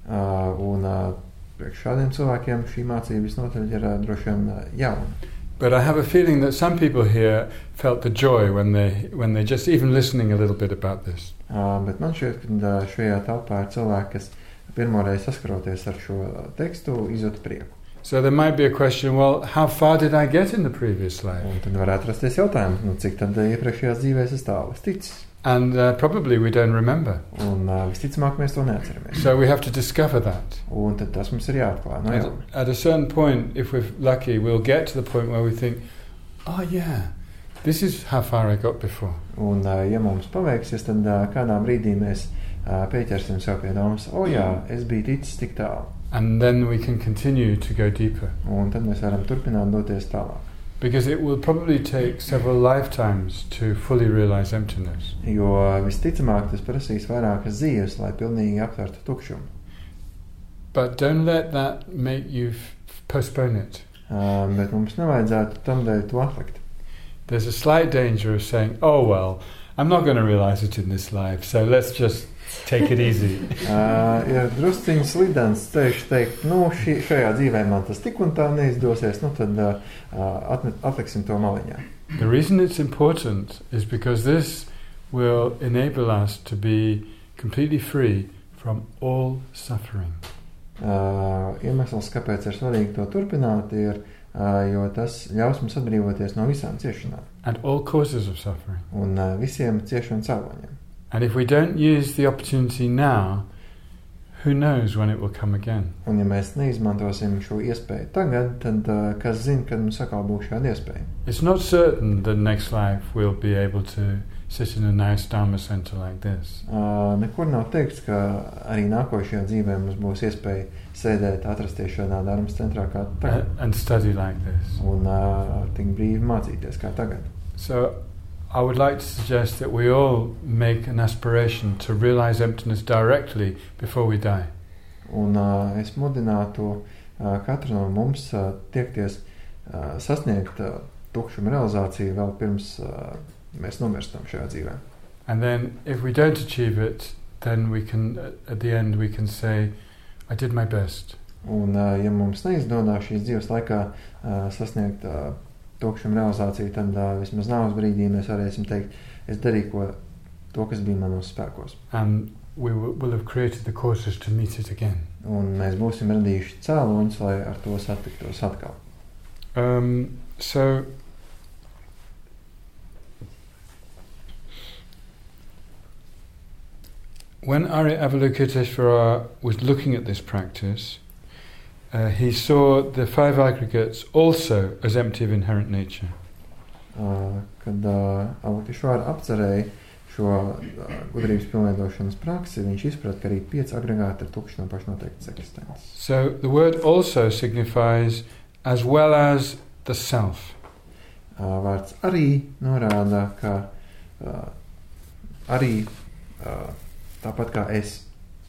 Un priekš šādiem cilvēkiem šī mācība visnotaļ ir droši vien jauna. But I have a feeling that some people here felt the joy when they just even listening a little bit about this. Bet man šķiet, ka šajā telpā ir cilvēki, kas pirmoreiz saskaroties ar šo tekstu, izjūt prieku. So there might be a question, well, how far did I get in the previous life? Un tad varētu rasties jautājums, cik tad iepriekšējās dzīvēs es tālu ticis? And probably we don't remember. Un visticamāk mēs to neatceramies. So we have to discover that. Un tad tas mums ir jāatklāj no jauna. At a certain point, if we're lucky, we'll get to the point where we think, oh yeah, this is how far I got before. Un ja mums paveiksies, tad kādā brīdī mēs pieķersim sev pie domas, jā, es biju ticis tik tālu. And then we can continue to go deeper. Un tad mēs varam turpināt doties tālāk. Because it will probably take several lifetimes to fully realize emptiness. Jo visticamāk tas prasīs vairākas dzīves, lai pilnīgi aptvertu tukšumu. But don't let that make you postpone it. Bet mums nevajadzētu tam dēļ to atlikt. There's a slight danger of saying, oh well, I'm not going to realize it in this life, so let's just take it easy. Ir drusciņš slidens ceļš teikt, šajā dzīvē man tas tik un tā neizdosies, tad atliksim to maliņā. The reason it's important is because this will enable us to be completely free from all suffering. Iemesls, kāpēc ir svarīgi to turpināt, ir, jo tas ļaus mums atbrīvoties no visām ciešanām. And all causes of suffering. Un visiem ciešanu cēloņiem. And if we don't use the opportunity now, who knows when it will come again? Un ja mēs neizmantosim šo iespēju tagad, tad kas zina, kad mums atkal būs šāda iespēja. It's not certain that next life we'll be able to sit in a nice Dharma center like this. Nekur nav teikts, ka arī nākošajā dzīvē mums būs iespēja sēdēt, atrasties šādā Dharmas centrā kā tagad. And study like this. Un tik brīvi mācīties kā tagad. So I would like to suggest that we all make an aspiration to realize emptiness directly before we die. Un es mudinātu katru no mums tiekties sasniegt tukšuma realizāciju vēl pirms mēs nomirstam šajā dzīvē. And then if we don't achieve it, then we can, at the end we can say, I did my best. Un ja mums neizdodās šīs dzīves laikā sasniegt tukšuma realizāciju, tad vismaz nāves brīdī mēs varēsim teikt, es darīju to, kas bija manos spēkos. And we will have created the causes to meet it again. Un mēs būsim radījuši cēloņus, lai ar to satiktos atkal. So when Arya Avalokiteshvara was looking at this practice, he saw the five aggregates also as empty of inherent nature. Kad Avalokiteshvara apcerēja šo gudrības pilnveidošanas praksi, viņš izprat, ka arī 5 agregāti ir tukši no pašnoteiktas eksistences. So the word also signifies as well as the self. Vārds arī norāda, ka arī tāpat kā es.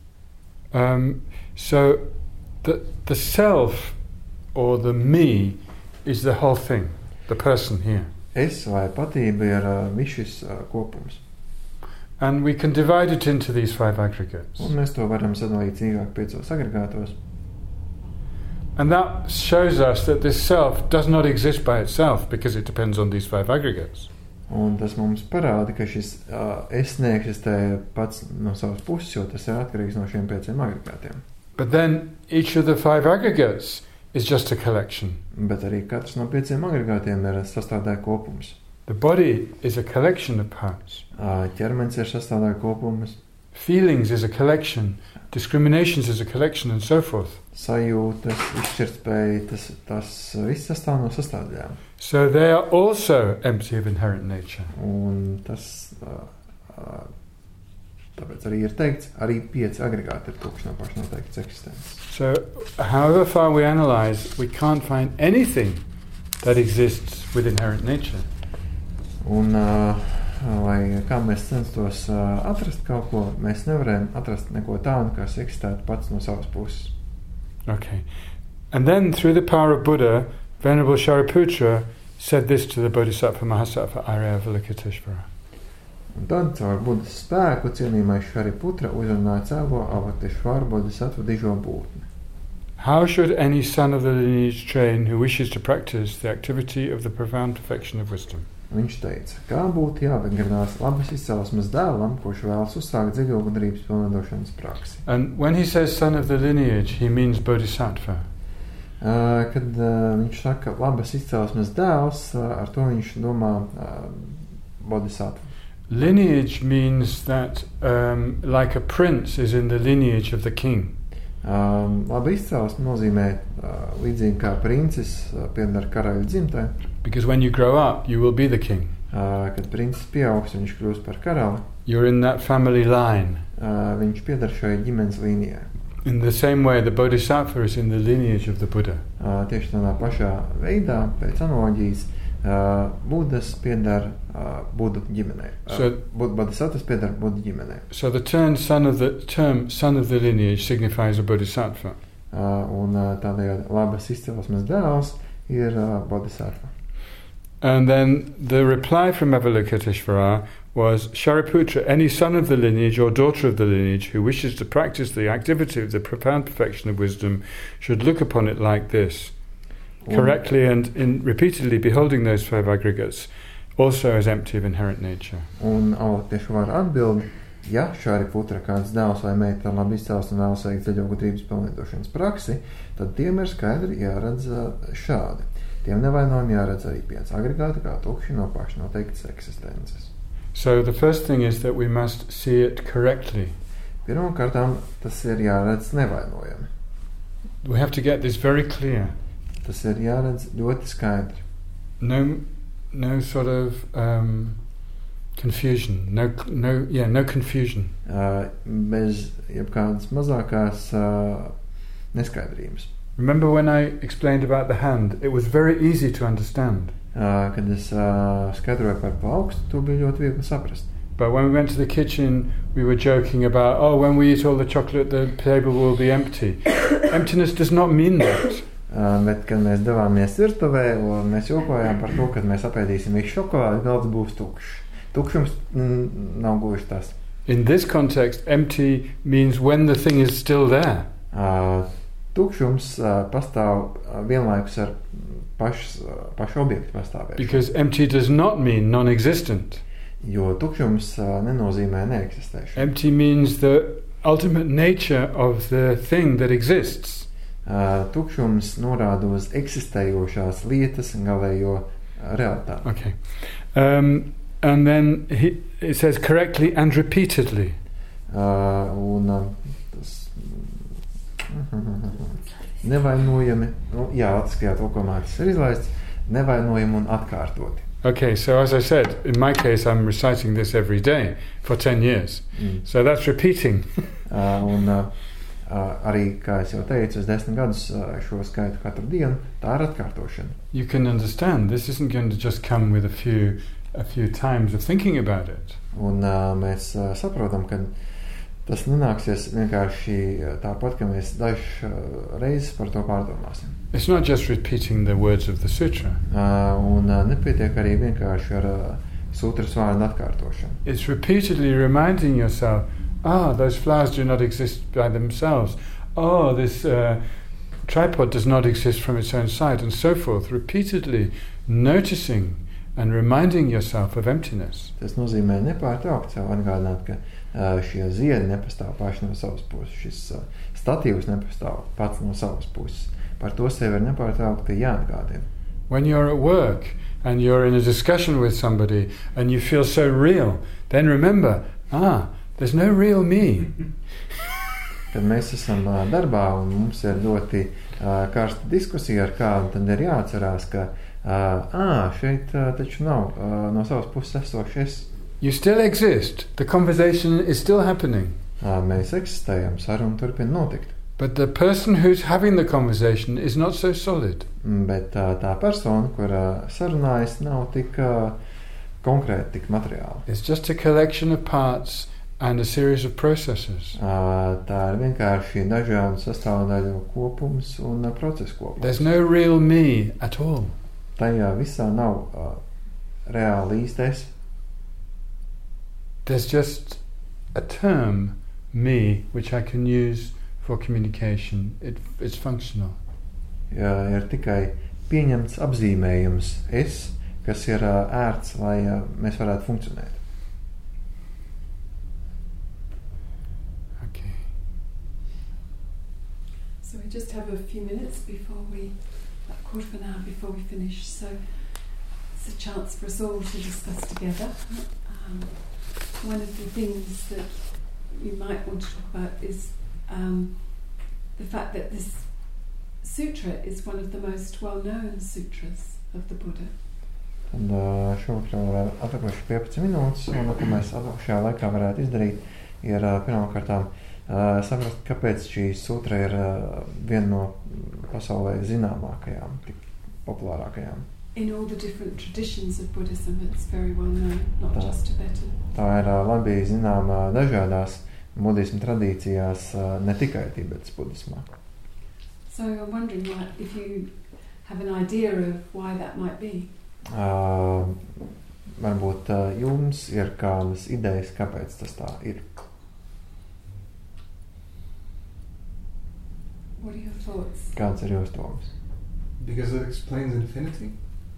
So the self or the me is the whole thing, the person here. Es vai patība ir viss šis kopums. And we can divide it into these 5 aggregates. Un mēs to varam sadalīt cīkāk 5 agregātos. And that shows us that this self does not exist by itself because it depends on these 5 aggregates. Un tas mums parāda, ka šis es neeksistē pats no savas puses, jo tas ir atkarīgs no šiem 5 agregātiem. But then each of the 5 aggregates is just a collection. Bet arī katrs no 5 agregātiem ir sastādāja kopums. The body is a collection of parts. Ķermenis ir sastādāja kopums. Feelings is a collection. Discriminations is a collection, and so forth. Sajūtas, izšķirtspēja, tas viss sastāv no sastāvdaļām. So they are also empty of inherent nature. Un tas tāpēc arī ir teikts, arī 5 agregāti ir tukši no pašnoteiktas eksistences. So however far we analyze, we can't find anything that exists with inherent nature. Un lai kā mēs censtos atrast kaut ko, mēs nevarējam atrast neko tādu, kas eksistētu pats no savas puses. Okay. And then through the power of Buddha, Venerable Shariputra said this to the Bodhisattva Mahasattva Arya Avalokiteshvara. Un tad caur Buddhas spēku cienījamais Shariputra uzrunāja cēlo Avalokiteshvara Bodhisattva dižo būtni. How should any son of the lineage train who wishes to practice the activity of the profound perfection of wisdom? Viņš teica, kā būtu jāvingrinās labas izcelsmes dēlam, kurš vēlas uzsākt dziļo gudrības pilnveidošanas praksi. And when he says son of the lineage, he means Bodhisattva. Kad viņš saka labas izcelsmes dēls, ar to viņš domā Bodhisattva. Lineage means that like a prince is in the lineage of the king. Laba izcelsme nozīmē līdzīgi kā princis pieder karaļa dzimtai. Because when you grow up, you will be the king. Kad princis pieaugs, viņš kļūst par karali. You're in that family line. Viņš pieder šai ģimenes līnijai. In the same way, the Bodhisattva is in the lineage of the Buddha. Tieši tādā pašā veidā, pēc analoģijas, Buddhas pieder Buddhu ģimenei. Bodhisattvas pieder Buddhu ģimenei. So the term son of the lineage signifies a Bodhisattva. Un tādējādi labas izcelsmes dēls ir Bodhisattva. And then the reply from Avalokiteshvara was, Shariputra, any son of the lineage or daughter of the lineage who wishes to practice the activity of the profound perfection of wisdom should look upon it like this, correctly and repeatedly beholding those 5 aggregates, also as empty of inherent nature. Un Avalokiteshvara atbild, ja Shariputra kāds dēls vai meita ar labi izcelsmi un vēlas veikt dziļo gudrības pilnveidošanas praksi, tad tiem ir skaidri jāredz šādi. Tiem nevainojami jāredz arī 5 agregāti kā tukši no pašnoteiktas eksistences. So the first thing is that we must see it correctly. Pirmkārtām tas ir jāredz nevainojami. We have to get this very clear. Tas ir jāredz ļoti skaidri. No sort of confusion. No confusion. Bez jebkādas mazākās neskaidrības. Remember when I explained about the hand, it was very easy to understand. Kad es skaidroju par plaukstu, to bija ļoti viegli saprast. But when we went to the kitchen, we were joking about, when we eat all the chocolate, the table will be empty. Emptiness does not mean that. Bet, kad mēs devāmies virtuvē, un mēs jokojām par to, kad mēs apēdīsim visu šokolādi, galds būs tukšs. Tukšums nav gluži tas. In this context, empty means when the thing is still there. Tukšums pastāv vienlaikus ar pašu objektu pastāvēšanu. Because empty does not mean non-existent. Jo tukšums nenozīmē neeksistēšanu. Empty means the ultimate nature of the thing that exists. Tukšums norāda uz eksistējošās lietas galējo realitāti. Okay. And then it says correctly and repeatedly. Nevainojami, atskatījā to, ko mācīs ir izlaists, nevainojami un atkārtoti. Okay, so as I said, in my case I'm reciting this every day for 10 years. So that's repeating. Arī, kā es jau teicu, es 10 gadus šo skaitu katru dienu, tā ir atkārtošana. You can understand, this isn't going to just come with a few times of thinking about it. Un mēs saprotam, ka tas nenāksies vienkārši tāpat, ka mēs dažas reizes par to pārdomāsim. It's not just repeating the words of the sutra. Un nepietiek arī vienkārši ar sutras vārdu atkārtošanu. It's repeatedly reminding yourself, those flowers do not exist by themselves. This tripod does not exist from its own side, and so forth. Repeatedly noticing and reminding yourself of emptiness. Tas nozīmē nepārtraukt sev atgādināt, ka šie ziedi nepastāv paši no savas puses. Šis statīvs nepastāv pats no savas puses. Par to sev ir nepārtraukti jāatgādina. When you're at work and you're in a discussion with somebody and you feel so real, then remember, there's no real me. Kad mēs esam darbā un mums ir ļoti karsta diskusija ar kādu, tad ir jāatcerās, ka šeit taču nav no savas puses esošs. You still exist. The conversation is still happening. Mēs eksistējam, saruna turpina notikt. But the person who's having the conversation is not so solid. Bet tā persona, kur sarunājas, nav tik konkrēti, tik materiāli. It's just a collection of parts and a series of processes. Tā ir vienkārši dažādu sastāvdaļu kopums un procesu kopums. There's no real me at all. Tajā visā nav reāli īstais. There's just a term, me, which I can use for communication. It's functional. Ir tikai pieņemts apzīmējums es, kas ir ērts, lai mēs varētu funkcionēt. Okay. So we just have a few minutes before a quarter of an hour before we finish. So it's a chance for us all to discuss together. One of the things that you might want to talk about is the fact that this sutra is one of the most well-known sutras of the Buddha. Un šovakar vēl atlikuši 15 minūtes, un ko mēs atlikušajā laikā varētu izdarīt, ir pirmkārtām saprast, kāpēc šī sutra ir viena no pasaulē zināmākajām, tik populārākajām. In all the different traditions of Buddhism, it's very well known, not just Tibetan. Tā ir labi zināma dažādās budismu tradīcijās, ne tikai Tibetas budismā. So I'm wondering if you have an idea of why that might be. Varbūt jums ir kādas idejas, kāpēc tas tā ir. What are your thoughts? Kāds ir jūsu domas? Because it explains infinity.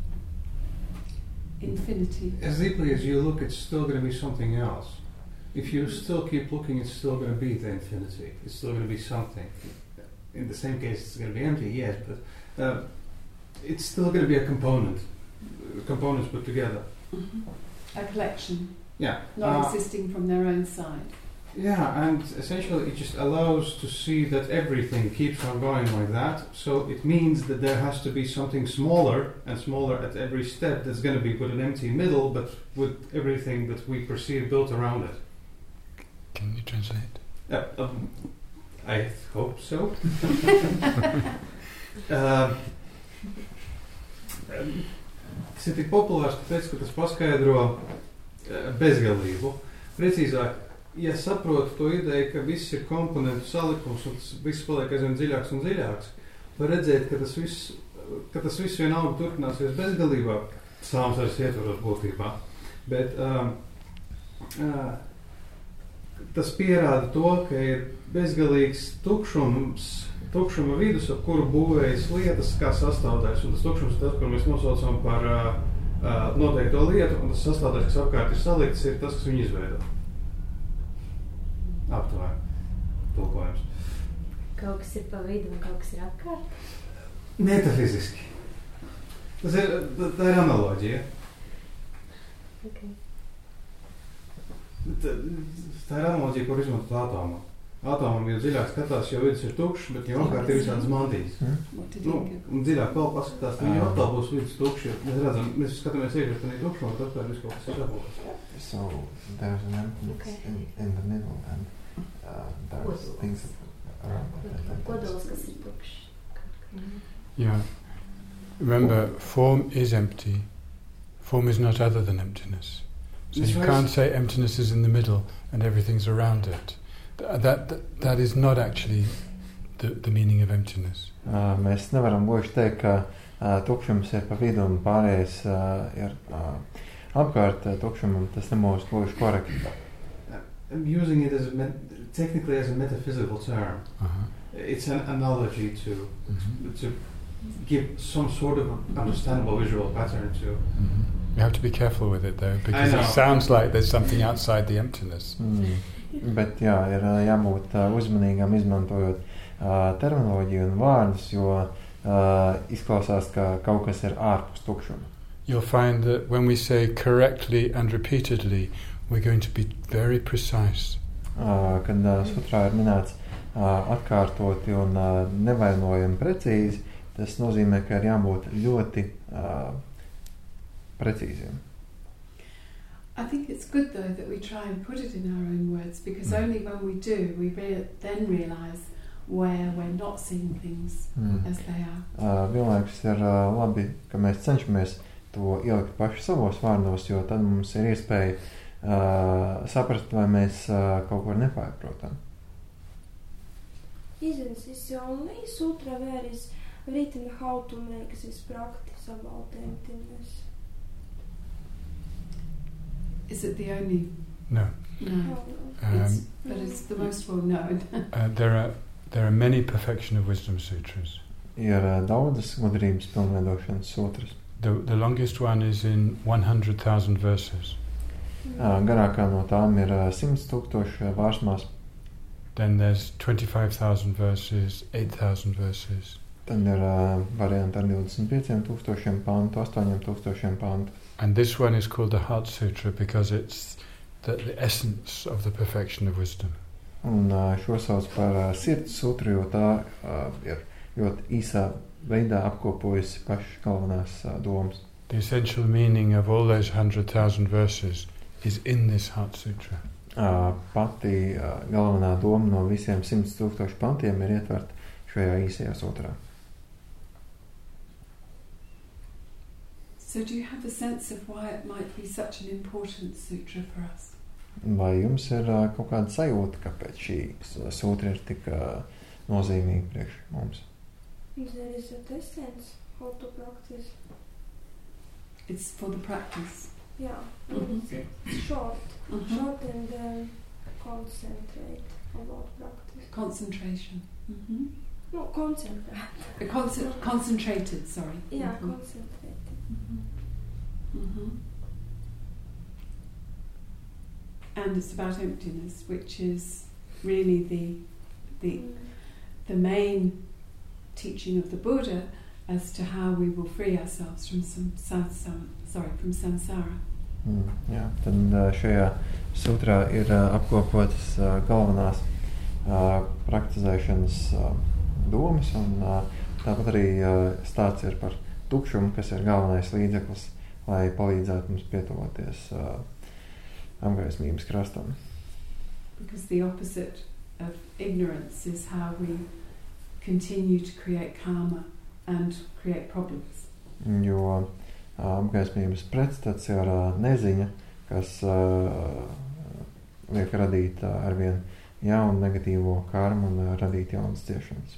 Infinity. As deeply as you look, it's still going to be something else. If you still keep looking, it's still going to be the infinity. It's still going to be something. In the same case, it's going to be empty, yes, but it's still going to be a component. Components put together. Mm-hmm. A collection. Yeah. Not existing from their own side. Yeah, and essentially it just allows to see that everything keeps on going like that. So it means that there has to be something smaller and smaller at every step that's going to be with an empty middle, but with everything that we perceive built around it. Can you translate? I hope so. Tas ir tik populārs, tāpēc, ka tas paskaidro bezgalību. Precīzāk, ja saprotu to ideju, ka viss ir komponentu salikums un tas viss paliek aizvien dziļāks un dziļāks, var redzēt, ka tas viss vienalga turpināsies bezgalībā, sāmsars ietvarot būtībā. Bet tas pierāda to, ka ir bezgalīgs tukšuma vidus, ap kuru būvējas lietas kā sastāvdaļas, un tas tukšums ir tas, kur mēs nosaucam par noteikto lietu, un tas sastāvdaļas, kas apkārt ir salikts, ir tas, kas viņu izveido. Aptuveni tulkojums. Kaut kas ir pa vidu un kaut kas ir apkārt? Metafiziski. Tā ir analoģija. Okay. Tā ir analoģija, kur izmantot ātomam. Ātomam jau dziļāk skatās, jo vidus ir tukšs, bet jau apkārt ir visādas mandīs. Un dziļāk vēl paskatās, tad jau atkal būs vidus tukšs. Mēs redzam, mēs skatāmies iekšā tādā tukšumā, tad apkārt viss kaut kas ir dabūs. So there's an emptiness in the middle and there's things around. Kodols, kas ir tukšs. Yeah. Remember, form is empty. Form is not other than emptiness. So you can't say emptiness is in the middle and everything's around it. That is not actually the meaning of emptiness. Mēs nevaram gluži teikt, ka tukšums ir pa vidu un pārējais ir apkārt tukšumam. Tas nebūs gluži korekti. I'm using it technically as a metaphysical term. Uh-huh. It's an analogy to give some sort of understandable visual pattern to. Mm-hmm. You have to be careful with it though, because it sounds like there's something outside the emptiness. Bet jā, ir jābūt uzmanīgam izmantojot terminoloģiju un vārdus, jo izklausās, ka kaut kas ir ārpus tukšuma. You'll find that when we say correctly and repeatedly, we're going to be very precise. Kad sutrā ir minēts atkārtoti un nevainojami precīzi, tas nozīmē, ka ir jābūt ļoti precīziem. I think it's good though that we try and put it in our own words, because only when we do, we then realise where we're not seeing things as they are. Vienlaikus ir labi, ka mēs cenšamies to ielikt paši savos vārdos, jo tad mums ir iespēja saprast, vai mēs kaut ko nepārprotam. Isn't this only sutra where is written how to make this practice about emptiness? Is it the only? No. No. But it's the most well known. There are many perfection of wisdom sutras. Ir daudzas gudrības pilnveidošanas sutras. The longest one is in 100,000 verses. Garākā no tām ir 100,000 vārsmās. Then there's 25,000 verses, 8,000 verses. Tad ir varianti ar 25,000 pantu, 8,000 pantu. And this one is called the Heart Sutra because it's the essence of the perfection of wisdom. Un šo sauc par sirds sutru, jo tā ir ļoti īsā veidā apkopojusi pašas galvenās domas. The essential meaning of all those 100,000 verses is in this Heart Sutra. Pati galvenā doma no visiem 100,000 pantiem ir ietverta šajā īsajā sutrā. So do you have a sense of why it might be such an important sutra for us? Vai jums ir kaut kāda sajūta, kāpēc šī sutra ir tik nozīmīga priekš mums? There is a essence how to practice. It's for the practice. Yeah, it's short and then concentrate about practice. Concentration. No, concentrate. Concentrated, sorry. Yeah, concentrated. And it's about emptiness, which is really the main teaching of the Buddha as to how we will free ourselves from samsara. Jā, tad šajā sutrā ir apkopotas galvenās praktizēšanas domas, un tāpat arī stāsts ir par tukšumu, kas ir galvenais līdzeklis, lai palīdzētu mums pietuvoties apgaismības krastam. Because the opposite of ignorance is how we continue to create karma and create problems. Jo apgaismības pretstats ir neziņa, kas liek radīt arvien jaunu negatīvo karmu un radīt jaunas ciešanas.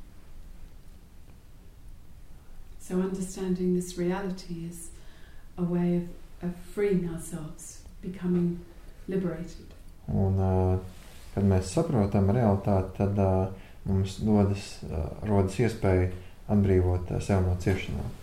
So understanding this reality is a way of freeing ourselves, becoming liberated. Un kad mēs saprotam realitāti, tad mums rodas iespēja atbrīvot sev no ciešanām.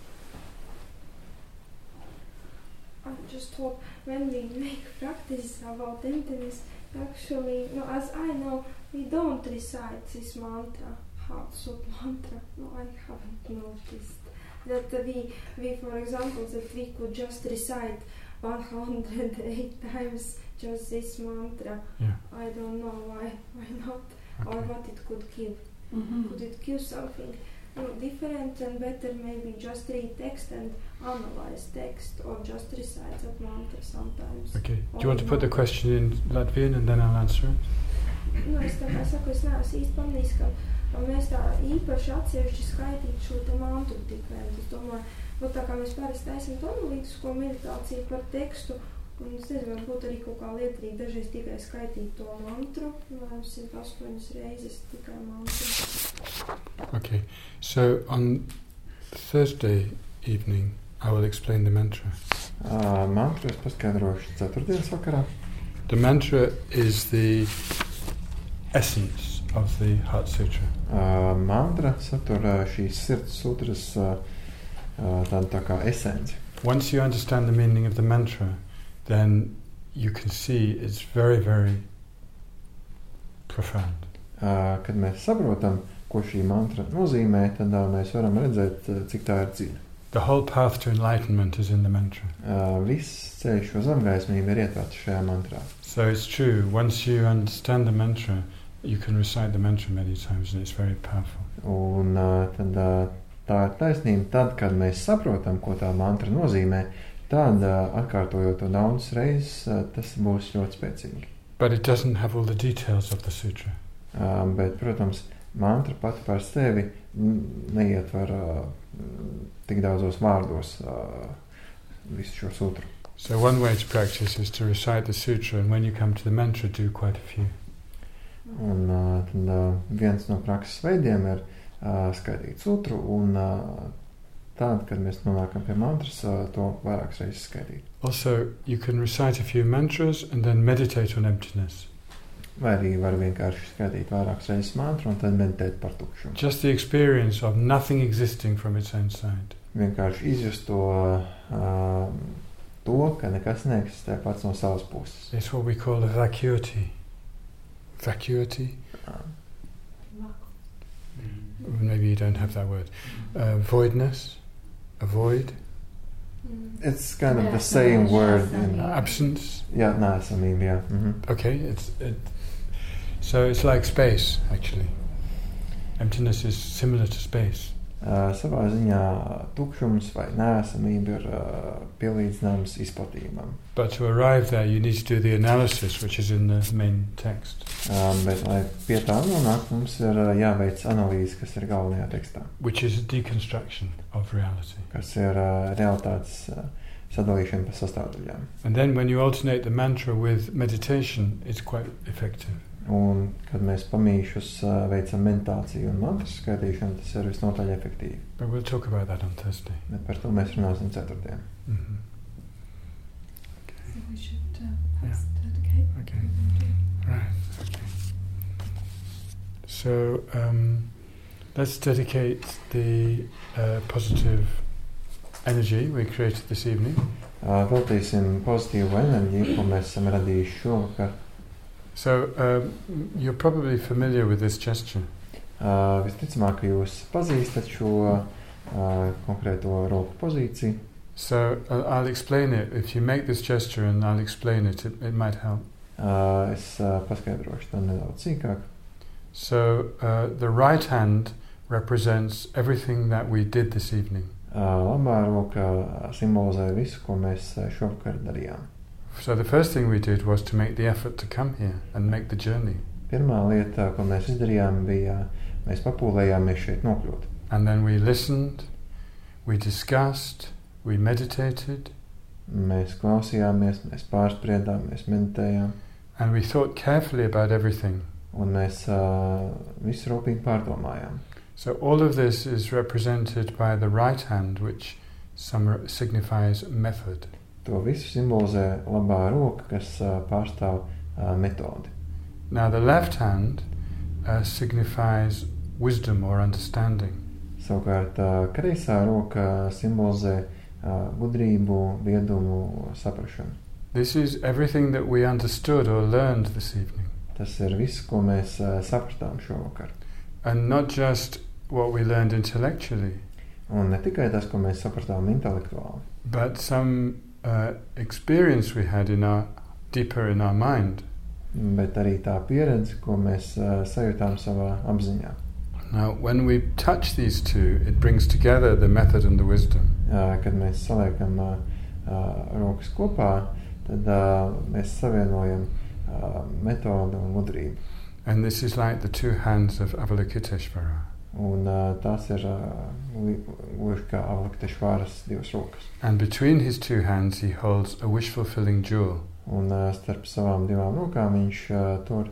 I just hope when we make practice about emptiness, actually, as I know, we don't recite this mantra, heart soup mantra. No, I haven't noticed that we, for example, that we could just recite 108 times just this mantra. Yeah. I don't know why not, Okay. or what it could give. Could it give something different and better? Maybe just read text and analyze text, or just recite that mantra sometimes. Okay. Do you want to put the question in Latvian and then I'll answer it? Es tā kā saku, es neesmu īsti pamanījis, ka mēs tā īpaši atsevišķi skaitīt šo te mantru tikai. Es domāju, tā kā mēs parasti taisam to analītisko meditāciju par tekstu, un es nezinu, varbūt arī kaut kā lietrīgi dažreiz tikai skaitīt to mantru, 108 reizes tikai mantru. Okay. So on Thursday evening, I will explain the mantra. Mantru es paskaidrošu ceturtdienas vakarā. The mantra is the essence of the Heart Sutra. Mantra satur šīs sirds sutras tādu tā kā esenci. Once you understand the meaning of the mantra, then you can see it's very, very profound. Kad mēs saprotam, ko šī mantra nozīmē, tad mēs varam redzēt, cik tā ir dziļa. The whole path to enlightenment is in the mantra. Viss ceļš uz apgaismību ir ietverts šajā mantrā. So it's true, once you understand the mantra, you can recite the mantra many times and it's very powerful. Un tad tā ir taisnība, tad, kad mēs saprotam, ko tā mantra nozīmē, tad atkārtojot to daudzas reizes, tas būs ļoti spēcīgi. But it doesn't have all the details of the sutra. Bet, protams, mantra pati par sevi neietver tik daudzos vārdos visu šo sutru. So one way to practice is to recite the sutra, and when you come to the mantra, do quite a few. Un tad viens no prakses veidiem ir skaitīt sutru, un tad, kad mēs nonākam pie mantras, to vairākas reizes skaitīt. Also, you can recite a few mantras and then meditate on emptiness. Vai arī var vienkārši skaitīt vairākas reizes mantru un tad meditēt par tukšumu. Just the experience of nothing existing from its own side. Vienkārši izjust to, ka nekas neeksistē pats no savas puses. It's what we call a vacuity. Vacuity? Maybe you don't have that word. Voidness? A void? It's kind of the same word. Absence? Jā, neesamība, jā. Okay, so it's like space, actually. Emptiness is similar to space. Savā ziņā tukšums vai neesamība ir pielīdzināms izplatījumam. But to arrive there, you need to do the analysis, which is in the main text. Bet, lai pie tā nonākt, mums ir jāveic analīze, kas ir galvenajā tekstā. Which is a deconstruction of reality. Kas ir realitātes sadalīšana pa sastāvdaļām. And then when you alternate the mantra with meditation, it's quite effective. Un, kad mēs pamīšus veicam meditāciju un mantras skaitīšanu, tas ir visnotaļ efektīvi. But we'll talk about that on Thursday. Bet par to mēs runāsim ceturtdien. Mm-hmm. So we should perhaps dedicate. Okay. Right. Okay. So let's dedicate the positive energy we created this evening. Veltīsim pozitīvu enerģiju, ko mēs esam radījuši šovakar. So you're probably familiar with this gesture. Visticamāk, jūs pazīstat šo konkrēto roku pozīciju. So I'll explain it. If you make this gesture and I'll explain it, it might help. Es paskaidrošu to nedaudz sīkāk. So the right hand represents everything that we did this evening. Labā roka simbolizē visu, ko mēs šovakar darījām. So the first thing we did was to make the effort to come here and make the journey. Pirmā lieta, ko mēs izdarījām, bija, mēs papūlējāmies šeit nokļūt. And then we listened, we discussed, we meditated. Mēs klausījāmies, mēs pārspriedām, mēs meditējām. And we thought carefully about everything. Un mēs visu rūpīgi pārdomājām. So all of this is represented by the right hand, which signifies method. To visu simbolizē labā roka, kas pārstāv metodi. Now the left hand signifies wisdom or understanding. Savukārt kreisā roka simbolizē gudrību, viedumu, saprašanu. This is everything that we understood or learned this evening. Tas ir viss, ko mēs sapratām šovakar. And not just what we learned intellectually. Un ne tikai tas, ko mēs sapratām intelektuāli. But some experience we had deeper in our mind. Bet arī tā pieredze, ko mēs sajūtām savā apziņā. Now, when we touch these two, it brings together the method and the wisdom. Kad mēs saliekam rokas kopā, tad mēs savienojam metodu un gudrību. And this is like the two hands of Avalokiteshvara. Un tās ir gluži kā Avalokiteshvaras divas rokas. And between his two hands he holds a wish-fulfilling jewel. Un starp savām divām rokām viņš tur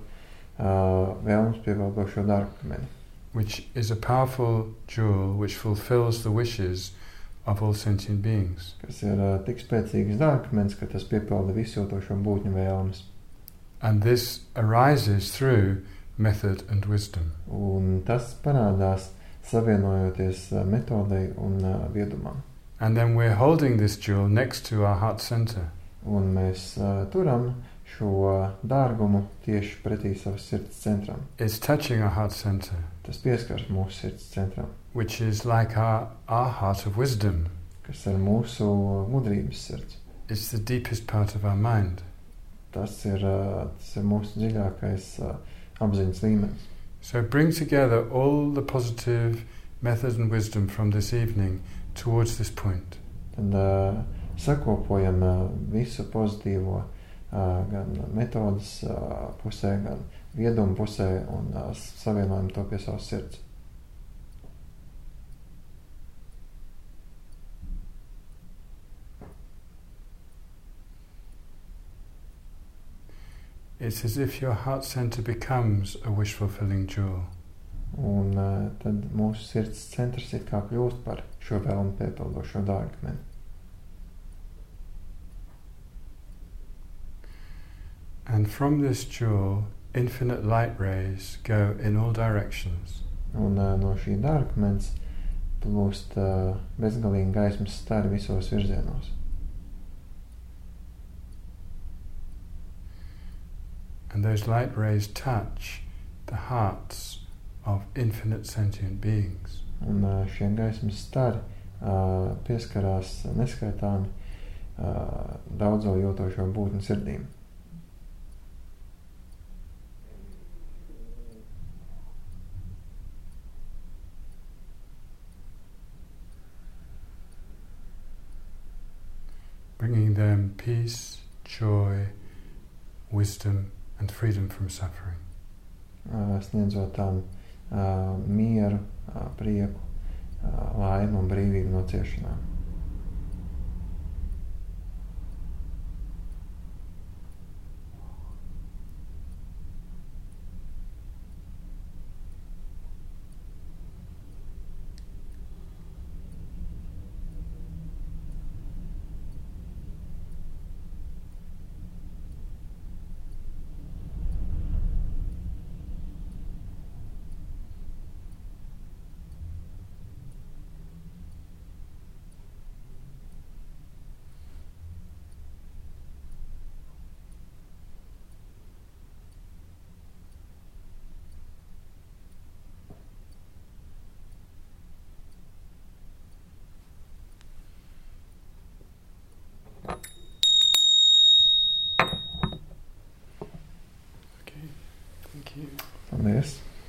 vēlmes piepildošo dārgakmeni. Which is a powerful jewel which fulfills the wishes of all sentient beings. Kas ir tik spēcīgs dārgakmenis, ka tas piepilda visjūtošo būtņu vēlmes. And this arises through method and wisdom. Un tas parādās savienojoties metodei un viedumam. And then we're holding this jewel next to our heart center. Un mēs turam šo dārgumu tieši pretī savas sirds centram. It's touching our heart center. Tas pieskars mūsu sirds centram. Which is like our heart of wisdom. Kas ir mūsu gudrības sirds. It's the deepest part of our mind. Tas ir mūsu dziļākais apziņas līmenis. So bring together all the positive method and wisdom from this evening towards this point. Tad sakopojam visu pozitīvo gan metodas pusē, gan viedumu pusē un savienojam to pie savas sirds. It's as if your heart center becomes a wish-fulfilling jewel. Un tad mūsu sirds centrs it kā kļūst par šo vēlmu piepildošo dārgakmeni. And from this jewel, infinite light rays go in all directions. Un no šī dārgakmens plūst bezgalīgi gaismas stari visos virzienos. And those light rays touch the hearts of infinite sentient beings. Un šie gaismas stari pieskarās neskaitāmi daudzo jūtošo būtņu sirdīm. Bringing them peace, joy, wisdom and freedom from suffering. Sniedzot tām mieru, prieku, laimu un brīvību no ciešanām. Paldies!